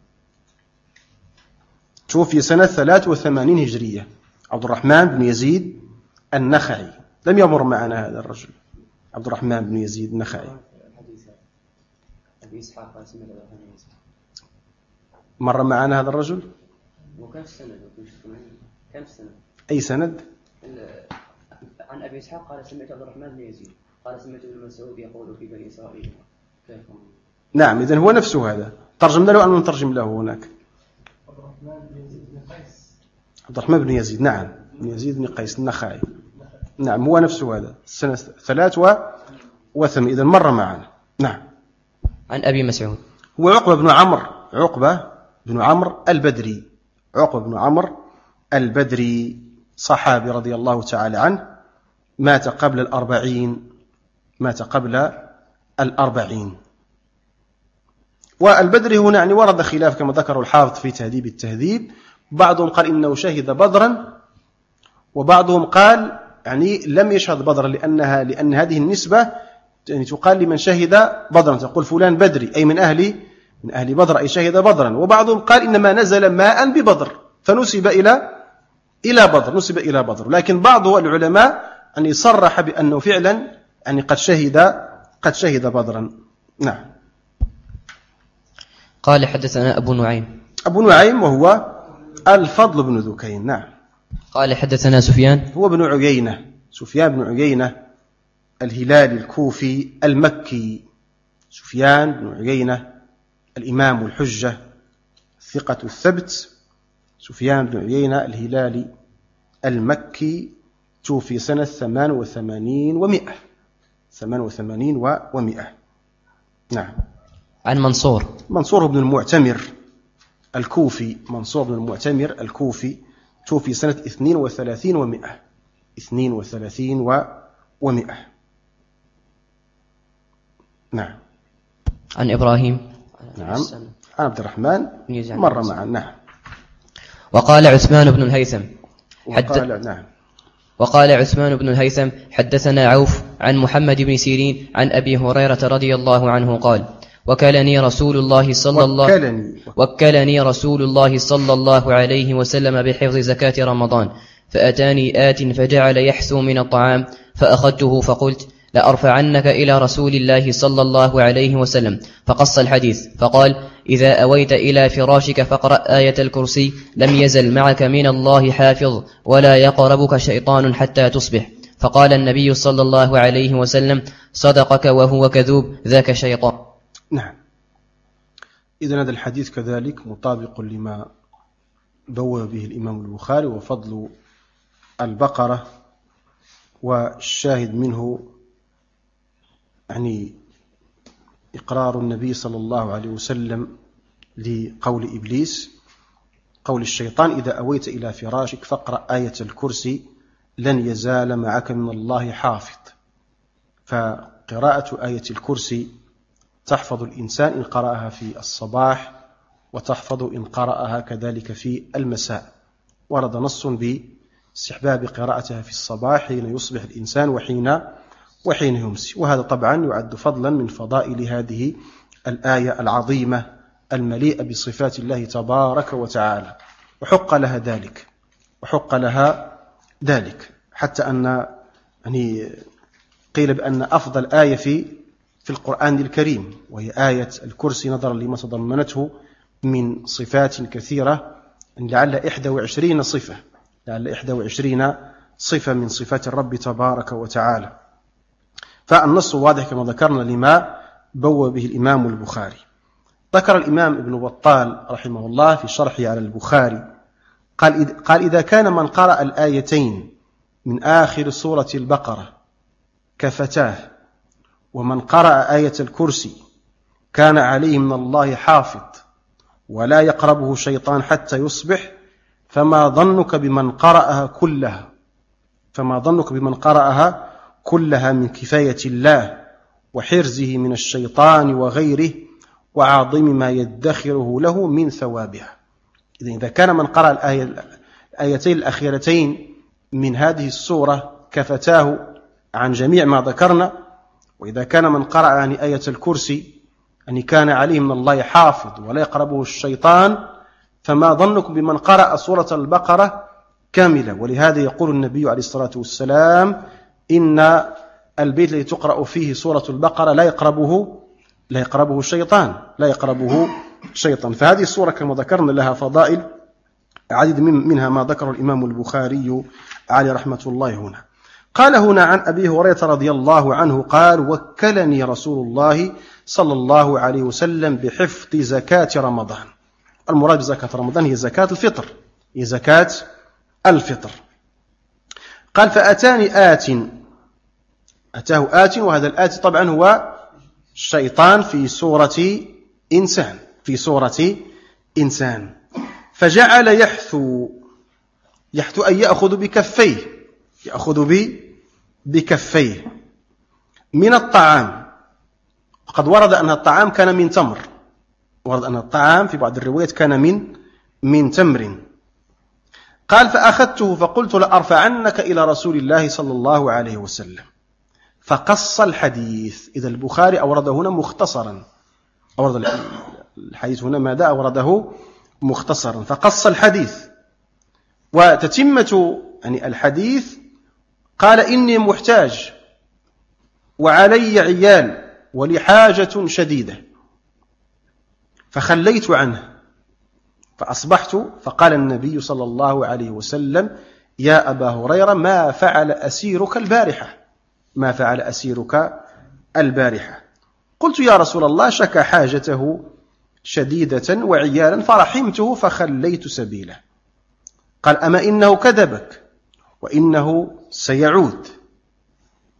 Speaker 1: توفي سنة 83 هجرية. عبد الرحمن بن يزيد النخعي لم يمر معنا هذا الرجل، عبد الرحمن بن يزيد النخعي. مر معنا هذا الرجل؟ أي سند؟
Speaker 3: عن أبي إسحاق قال سمعت عبد الرحمن بن يزيد قال سمعت ابن مسعود يقول في بني إسرائيل.
Speaker 1: نعم. إذن هو نفسه هذا. ترجمنا له أم نترجم له هناك؟ عبد الرحمن بن يزيد. نعم. بن يزيد بن قيس النخعي. نعم هو نفسه هذا، سنة 83. إذن مر معنا. نعم.
Speaker 3: عن أبي مسعود
Speaker 1: هو عقبة بن عمرو البدري، عقبة بن عمرو البدري صحابي رضي الله تعالى عنه، مات قبل 40. والبدري هنا يعني ورد خلاف كما ذكر الحافظ في تهذيب التهذيب، بعضهم قال إنه شهد بدرا، وبعضهم قال يعني لم يشهد بدرا، لأن هذه النسبة يعني تقال لمن شهد بدرا، تقول فلان بدري أي من أهل بدر أي شهد بدرا. وبعضهم قال إنما نزل ماء ببدر فنسب إلى بدر، لكن بعض العلماء يعني صرح بأنه فعلا يعني قد شهد بدرا. نعم.
Speaker 3: قال حدثنا أبو
Speaker 1: نعيم وهو الفضل بن ذكين. نعم.
Speaker 3: قال حدثنا سفيان
Speaker 1: هو بن عيينة، سفيان بن عيينة الهلالي الكوفي المكي، سفيان بن عيينة الإمام الحجة ثقة الثبت، سفيان بن عيينة الهلالي المكي، توفي سنة 88 و100. 88 و100. نعم.
Speaker 3: عن
Speaker 1: منصور بن المعتمر الكوفي. منصور بن المعتمر الكوفي توفي سنة 32 و100. 32 و100. نعم.
Speaker 3: عن إبراهيم.
Speaker 1: نعم. عن عبد الرحمن مر معا. نعم.
Speaker 3: وقال عثمان بن الهيثم
Speaker 1: وقال
Speaker 3: عثمان بن الهيثم حدثنا عوف عن محمد بن سيرين عن أبي هريرة رضي الله عنه قال وكلني رسول الله صلى الله عليه وسلم بحفظ زكاة رمضان، فأتاني آت فجعل يحثو من الطعام، فأخذته فقلت لأرفعنك إلى رسول الله صلى الله عليه وسلم، فقص الحديث فقال إذا أويت إلى فراشك فاقرأ آية الكرسي لم يزل معك من الله حافظ ولا يقربك شيطان حتى تصبح. فقال النبي صلى الله عليه وسلم صدقك وهو كذوب ذاك شيطان.
Speaker 1: نعم. إذن هذا الحديث كذلك مطابق لما بوّب به الإمام البخاري، وفضل البقرة، والشاهد منه يعني إقرار النبي صلى الله عليه وسلم لقول إبليس، قول الشيطان إذا أويت إلى فراشك فاقرأ آية الكرسي لن يزال معك من الله حافظ. فقراءة آية الكرسي تحفظ الإنسان إن قرأها في الصباح، وتحفظ إن قرأها كذلك في المساء. ورد نص باستحباب قراءتها في الصباح حين يصبح الإنسان وحين يمسي، وهذا طبعا يعد فضلا من فضائل هذه الآية العظيمة المليئة بصفات الله تبارك وتعالى، وحق لها ذلك حتى أن يعني قيل بأن أفضل آية في القرآن الكريم وهي آية الكرسي، نظرا لما تضمنته من صفات كثيرة، لعل 21 صفة من صفات الرب تبارك وتعالى. فالنص واضح كما ذكرنا لما بوّب به الإمام البخاري. ذكر الإمام ابن بطال رحمه الله في شرحه على البخاري قال إذا كان من قرأ الآيتين من آخر سورة البقرة كفتاه، ومن قرأ آية الكرسي كان عليه من الله حافظ ولا يقربه شيطان حتى يصبح، فما ظنك بمن قرأها كلها من كفاية الله وحرزه من الشيطان وغيره وعظيم ما يدخره له من ثوابها. إذا كان من قرأ الآيتين الأخيرتين من هذه السورة كفتاه عن جميع ما ذكرنا، وإذا كان من قرأ يعني آية الكرسي أن كان عليه من الله حافظ ولا يقربه الشيطان، فما ظنكم بمن قرأ سورة البقرة كاملة. ولهذا يقول النبي عليه الصلاة والسلام إن البيت الذي تقرأ فيه سورة البقرة لا يقربه شيطان. فهذه السورة كما ذكرنا لها فضائل عديد منها ما ذكر الإمام البخاري عليه رحمة الله هنا. قال هنا عن أبي هريرة رضي الله عنه قال وكلني رسول الله صلى الله عليه وسلم بحفظ زكاة رمضان. المراد بزكاة رمضان هي زكاة الفطر. قال فأتاني أتاه آت، وهذا الآت طبعا هو الشيطان في صورة إنسان، فجعل يحثو أن يأخذ بكفيه من الطعام. قد ورد أن الطعام كان من تمر، ورد أن الطعام في بعض الروايات كان من تمر. قال فأخذته فقلت لأرفعنك إلى رسول الله صلى الله عليه وسلم، فقص الحديث. إذا البخاري أورده هنا مختصرا، أورد الحديث هنا ماذا؟ أورده مختصرا، فقص الحديث. وتتمة يعني الحديث قال إني محتاج وعلي عيال ولي حاجة شديدة، فخليت عنه فأصبحت، فقال النبي صلى الله عليه وسلم يا أبا هريرة ما فعل أسيرك البارحة؟ قلت يا رسول الله شكى حاجته شديدة وعيالا فرحمته فخليت سبيله. قال أما إنه كذبك وإنه سيعود.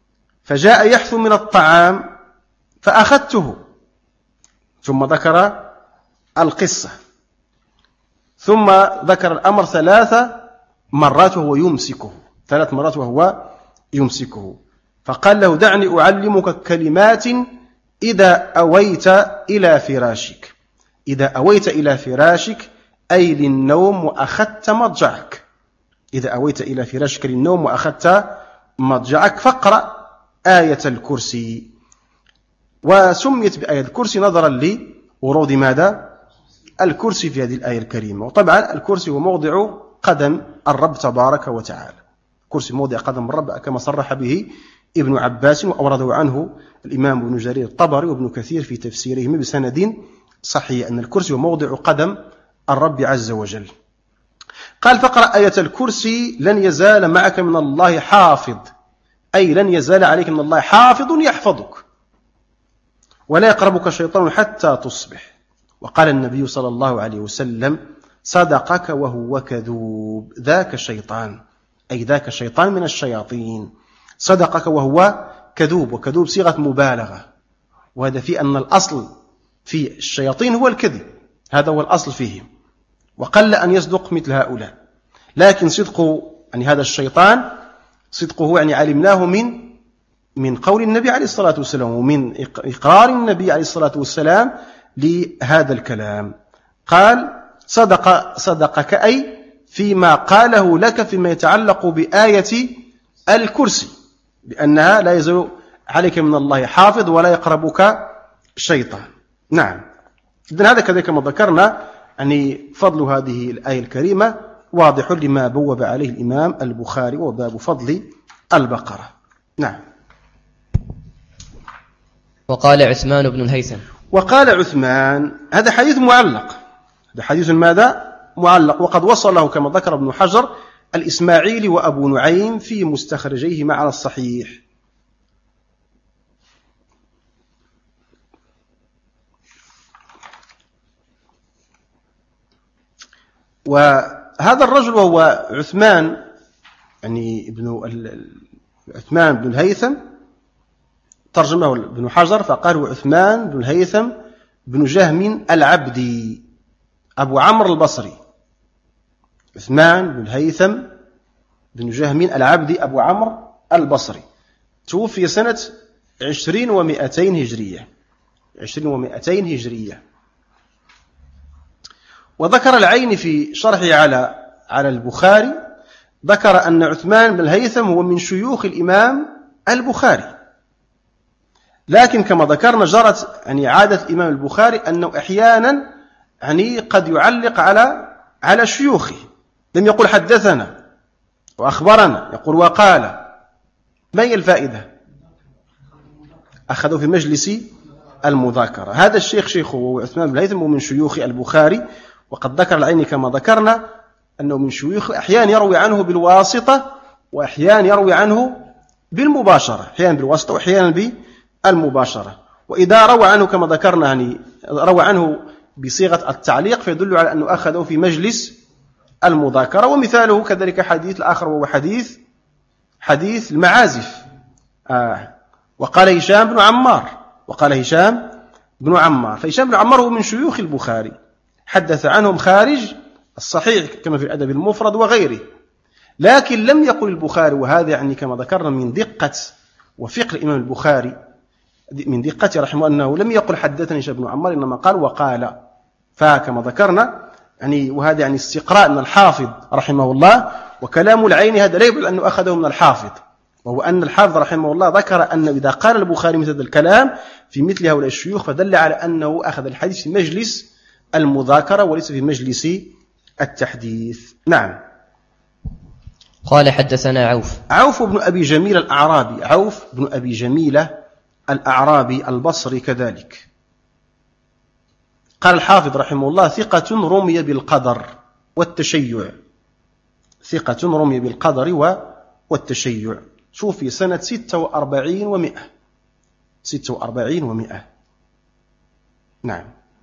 Speaker 1: فجاء يحث من الطعام فأخذته، ثم ذكر القصة، ثم ذكر الأمر 3 مرات وهو يمسكه، 3 مرات وهو يمسكه، فقال له دعني أعلمك كلمات إذا أويت إلى فراشك. إذا أويت إلى فراشك أي للنوم وأخذت مضجعك، إذا أويت إلى فراشك للنوم وأخذت مضجعك فاقرأ آية الكرسي. وسميت بآية الكرسي نظرا لورود ماذا؟ الكرسي في هذه الآية الكريمة. وطبعا الكرسي هو موضع قدم الرب تبارك وتعالى، كرسي موضع قدم الرب كما صرح به ابن عباس، وأورده عنه الإمام ابن جرير الطبري وابن كثير في تفسيرهم بسند صحيح أن الكرسي هو موضع قدم الرب عز وجل. قال فاقرأ آية الكرسي لن يزال معك من الله حافظ، أي لن يزال عليك من الله حافظ يحفظك، ولا يقربك شيطان حتى تصبح. وقال النبي صلى الله عليه وسلم صدقك وهو كذوب، ذاك شيطان، أي ذاك شيطان من الشياطين، صدقك وهو كذوب، وكذوب صيغة مبالغة، وهذا في أن الأصل في الشياطين هو الكذب، هذا هو الأصل فيهم، وقل أن يصدق مثل هؤلاء. لكن صدق يعني هذا الشيطان صدقه يعني علمناه من قول النبي عليه الصلاة والسلام، ومن إقرار النبي عليه الصلاة والسلام لهذا الكلام. قال صدقك أي فيما قاله لك فيما يتعلق بآية الكرسي، بأنها لا يزال عليك من الله حافظ ولا يقربك شيطان. نعم، إذن هذا كذلك ما ذكرنا يعني فضل هذه الآية الكريمة واضح لما بوب عليه الإمام البخاري وباب فضل البقرة. نعم.
Speaker 3: وقال عثمان بن الهيثم،
Speaker 1: وقال عثمان، هذا حديث معلق، هذا حديث ماذا؟ معلق، وقد وصله كما ذكر ابن حجر الإسماعيلي وأبو نعيم في مستخرجيهما على الصحيح. وهذا الرجل وهو عثمان يعني عثمان بن الهيثم، ترجمه ابن حجر فقال هو عثمان بن الهيثم بن جهم العبدي أبو عمرو البصري، عثمان بن الهيثم بن جهم العبدي أبو عمرو البصري، توفي سنة 20 و200 هجرية، 20 و200 هجرية. وذكر العين في شرحه على البخاري، ذكر أن عثمان بن الهيثم هو من شيوخ الإمام البخاري، لكن كما ذكرنا جرت يعني عادة الإمام البخاري أنه أحيانا يعني قد يعلق على شيوخه، لم يقول حدثنا وأخبرنا، يقول وقال. ما هي الفائدة؟ أخذوا في مجلس المذاكرة. هذا الشيخ شيخه عثمان بن الهيثم ومن شيوخ البخاري، وقد ذكر العين كما ذكرنا أنه من شيوخ، أحيانا يروي عنه بالواسطة وأحيانا يروي عنه بالمباشرة، أحيانا بالواسطة وأحيانا بالمباشرة. وإذا روى عنه كما ذكرنا يعني روى عنه بصيغة التعليق فيدل على أنه أخذه في مجلس المذاكرة. ومثاله كذلك حديث الآخر وهو حديث المعازف. وقال هشام بن عمار، فهشام بن عمار هو من شيوخ البخاري، حدث عنهم خارج الصحيح كما في الأدب المفرد وغيره، لكن لم يقل البخاري، وهذا يعني كما ذكرنا من دقة وفقه الإمام البخاري، من دقته رحمه أنه لم يقل حدثني هشام بن عمار، إنما قال وقال. فكما ذكرنا يعني وهذا يعني استقراء من الحافظ رحمه الله، وكلام العين هذا لا يدل أنه أخذه من الحافظ، وهو أن الحافظ رحمه الله ذكر أن إذا قال البخاري مثل هذا الكلام في مثل هؤلاء الشيوخ فدل على أنه أخذ الحديث في مجلس المذاكرة وليس في مجلس التحديث. نعم.
Speaker 3: قال حدثنا
Speaker 1: عوف بن أبي جميل الأعرابي، عوف بن أبي جميل الأعرابي البصري كذلك. قال الحافظ رحمه الله ثقة رمي بالقدر والتشيع، ثقة رمي بالقدر والتشيع، شوفي سنة 46 و100. نعم.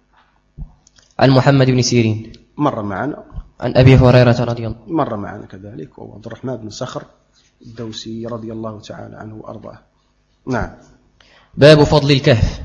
Speaker 3: عن محمد بن سيرين
Speaker 1: مر معنا،
Speaker 3: عن أبي هريرة رضي الله
Speaker 1: مر معنا كذلك، وهو عبد الرحمن بن صخر الدوسي رضي الله تعالى عنه وأرضاه. نعم.
Speaker 3: باب فضل الكهف.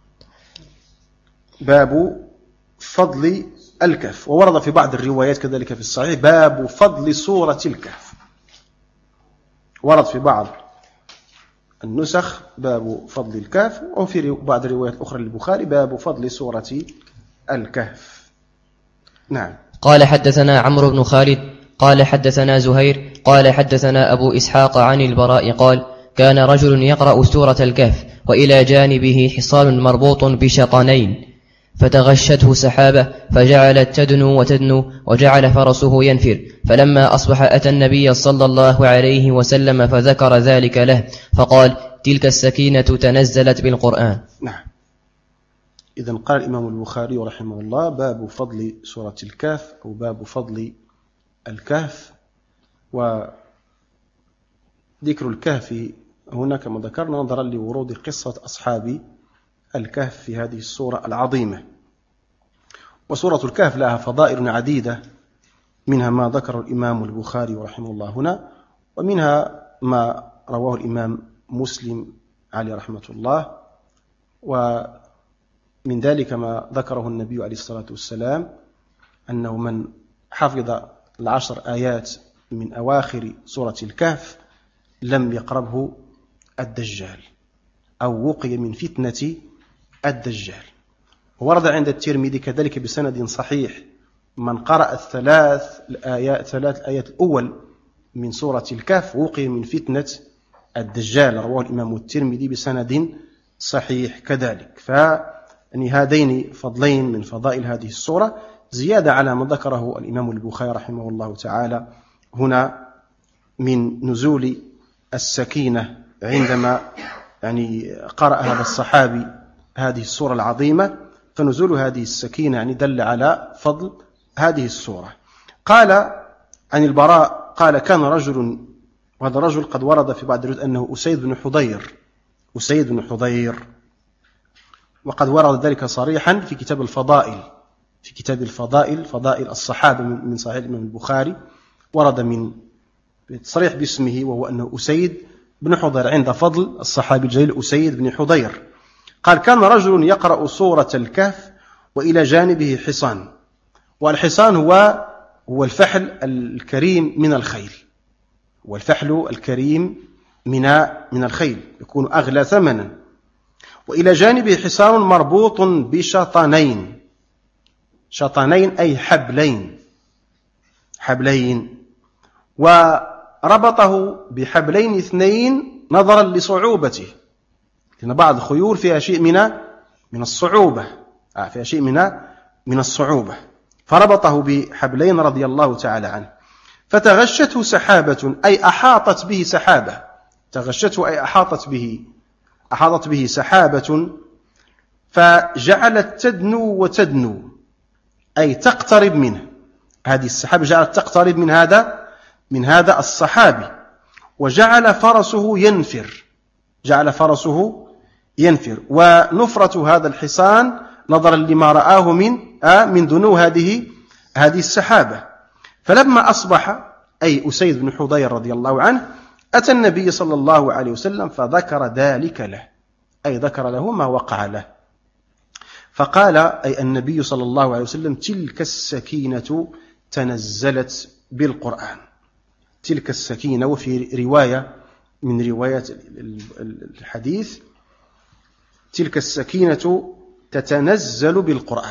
Speaker 1: باب فضل الكهف. وورد في بعض الروايات كذلك في الصحيح باب فضل سورة الكهف. ورد في بعض النسخ باب فضل الكهف، وفي بعض الروايات الأخرى للبخاري باب فضل سورة الكهف. نعم.
Speaker 3: قال حدثنا عمرو بن خالد قال حدثنا زهير قال حدثنا أبو إسحاق عن البراء قال كان رجل يقرأ سورة الكهف وإلى جانبه حصان مربوط بشطنين فتغشته سحابة فجعلت تدنو وتدنو وجعل فرسه ينفر، فلما أصبح أتى النبي صلى الله عليه وسلم فذكر ذلك له فقال تلك السكينة تنزلت بالقرآن.
Speaker 1: نعم. إذن قال الإمام البخاري رحمه الله باب فضل سورة الكهف أو باب فضل الكهف. وذكر الكهف هنا كما ذكرنا نظرا لورود قصة أصحاب الكهف في هذه السورة العظيمة. وسورة الكهف لها فضائل عديدة، منها ما ذكر الإمام البخاري رحمه الله هنا، ومنها ما رواه الإمام مسلم عليه رحمة الله، ومن ذلك ما ذكره النبي عليه الصلاة والسلام أنه من حفظ 10 آيات من أواخر سورة الكهف لم يقربه الدجال أو وقي من فتنة الدجال. ورد عند الترمذي كذلك بسند صحيح من قرأ ثلاث الآيات الأول من سورة الكهف وقي من فتنة الدجال، رواه الإمام الترمذي بسند صحيح كذلك. فيعني هذين فضلين من فضائل هذه السورة زيادة على ما ذكره الإمام البخاري رحمه الله تعالى هنا من نزول السكينة عندما يعني قرأ هذا الصحابي هذه السورة العظيمة، فنزول هذه السكينة يعني دل على فضل هذه السورة. قال عن البراء قال كان رجل، وهذا الرجل قد ورد في بعض الروايات أنه أسيد بن حضير، وقد ورد ذلك صريحا في كتاب الفضائل، فضائل الصحابة من صحيح الإمام البخاري، ورد من صريح باسمه وهو أنه أسيد بن حضير عند فضل الصحابي الجليل أسيد بن حضير. قال كان رجل يقرأ سورة الكهف وإلى جانبه حصان، والحصان هو الفحل الكريم من الخيل، والفحل الكريم من الخيل يكون أغلى ثمنا. وإلى جانبه حصان مربوط بشطنين، شطنين أي حبلين، وربطه بحبلين 2 نظرا لصعوبته، لأن بعض الخيول فيها شيء من الصعوبة، فيها شيء من الصعوبة، فربطه بحبلين رضي الله تعالى عنه. فتغشته سحابة أي أحاطت به سحابة، تغشته أي أحاطت به سحابة، فجعلت تدنو أي تقترب منه، هذه السحابة جعلت تقترب من هذا الصحابي، وجعل فرسه ينفر، ونفرة هذا الحصان نظرا لما رآه من دنو هذه السحابة. فلما أصبح أي أسيد بن حضير رضي الله عنه أتى النبي صلى الله عليه وسلم فذكر ذلك له، أي ذكر له ما وقع له، فقال أي النبي صلى الله عليه وسلم تلك السكينة تنزلت بالقرآن، تلك السكينة. وفي رواية من روايات الحديث تلك السكينة تتنزل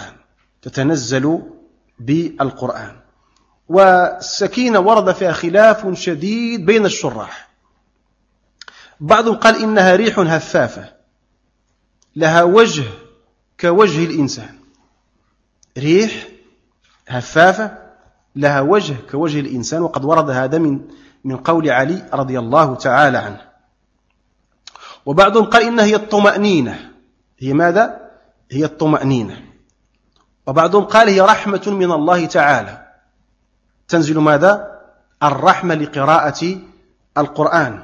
Speaker 1: بالقرآن. والسكينة ورد فيها خلاف شديد بين الشراح، بعضهم قال إنها ريح هفافة لها وجه كوجه الإنسان، ريح هفافة لها وجه كوجه الإنسان، وقد ورد هذا من قول علي رضي الله تعالى عنه. وبعضهم قال إنها هي الطمأنينة، هي ماذا؟ هي الطمأنينة. وبعضهم قال هي رحمة من الله تعالى، تنزل ماذا؟ الرحمة لقراءة القرآن.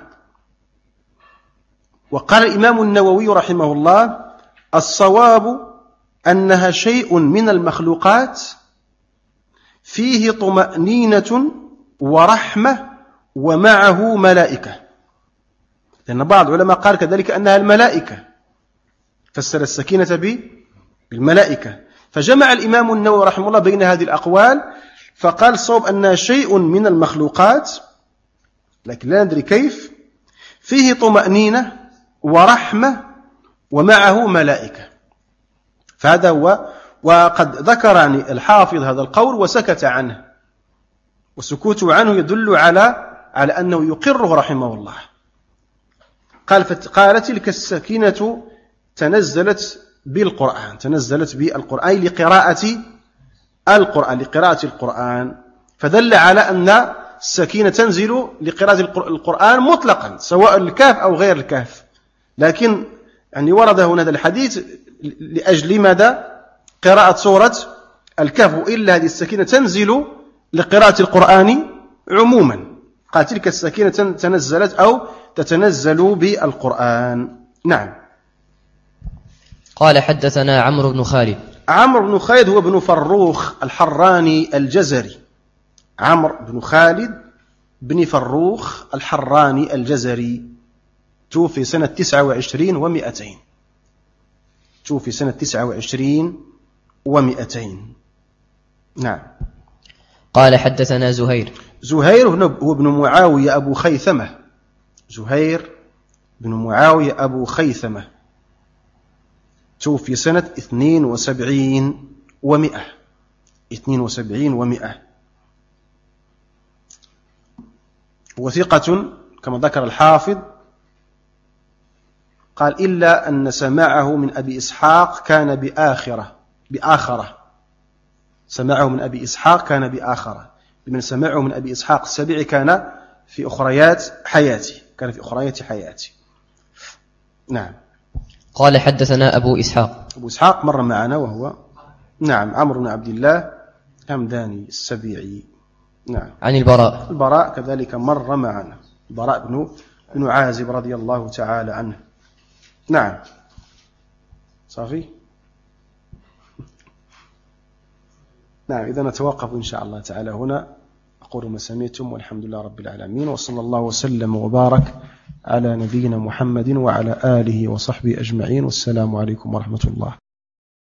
Speaker 1: وقال الإمام النووي رحمه الله الصواب أنها شيء من المخلوقات فيه طمأنينة ورحمة ومعه ملائكة، لأن بعض العلماء قال كذلك أنها الملائكة، فسر السكينة بالملائكة، فجمع الإمام النووي رحمه الله بين هذه الأقوال، فقال الصواب أنها شيء من المخلوقات لكن لا ندري كيف، فيه طمأنينة ورحمة ومعه ملائكة، فهذا هو. وقد ذكر الحافظ هذا القول وسكت عنه، وسكوته عنه يدل على أنه يقره رحمه الله. قال تلك السكينة تنزلت بالقرآن، لقراءة القرآن، فدل على أن السكينة تنزل لقراءة القرآن مطلقا سواء الكهف أو غير الكهف، لكن ورد هنا هذا الحديث لأجل ماذا؟ قراءة سورة الكهف، إلا هذه السكينة تنزل لقراءة القرآن عموما. قال تلك السكينة تنزلت أو تتنزل بالقرآن. نعم.
Speaker 3: قال حدثنا عمرو بن خالد.
Speaker 1: عمرو بن خالد هو ابن فروخ الحراني الجزري، عمرو بن خالد بن فروخ الحراني الجزري، توفي سنة 29 و200. توفي سنة 29 و200. نعم.
Speaker 3: قال حدثنا زهير.
Speaker 1: زهير هو ابن معاوية أبو خيثمة، زهير بن معاوية أبو خيثمة، توفي سنة 72 و100. 72 و100. وثقة كما ذكر الحافظ، قال إلا أن سماعه من أبي إسحاق كان بآخرة. سماعه من أبي إسحاق كان بآخرة، بمن سماعه من أبي إسحاق السبيعي كان في أخريات حياتي. نعم.
Speaker 3: قال حدثنا أبو إسحاق
Speaker 1: مر معنا وهو نعم عمرو بن عبد الله همداني السبيعي. نعم.
Speaker 3: عن
Speaker 1: البراء كذلك مر معنا، البراء بن عازب رضي الله تعالى عنه. نعم. صافي. نعم. إذا نتوقف إن شاء الله تعالى هنا. أقول ما سمعتم والحمد لله رب العالمين، وصلى الله وسلم وبارك على نبينا محمد وعلى آله وصحبه أجمعين، والسلام عليكم ورحمة الله.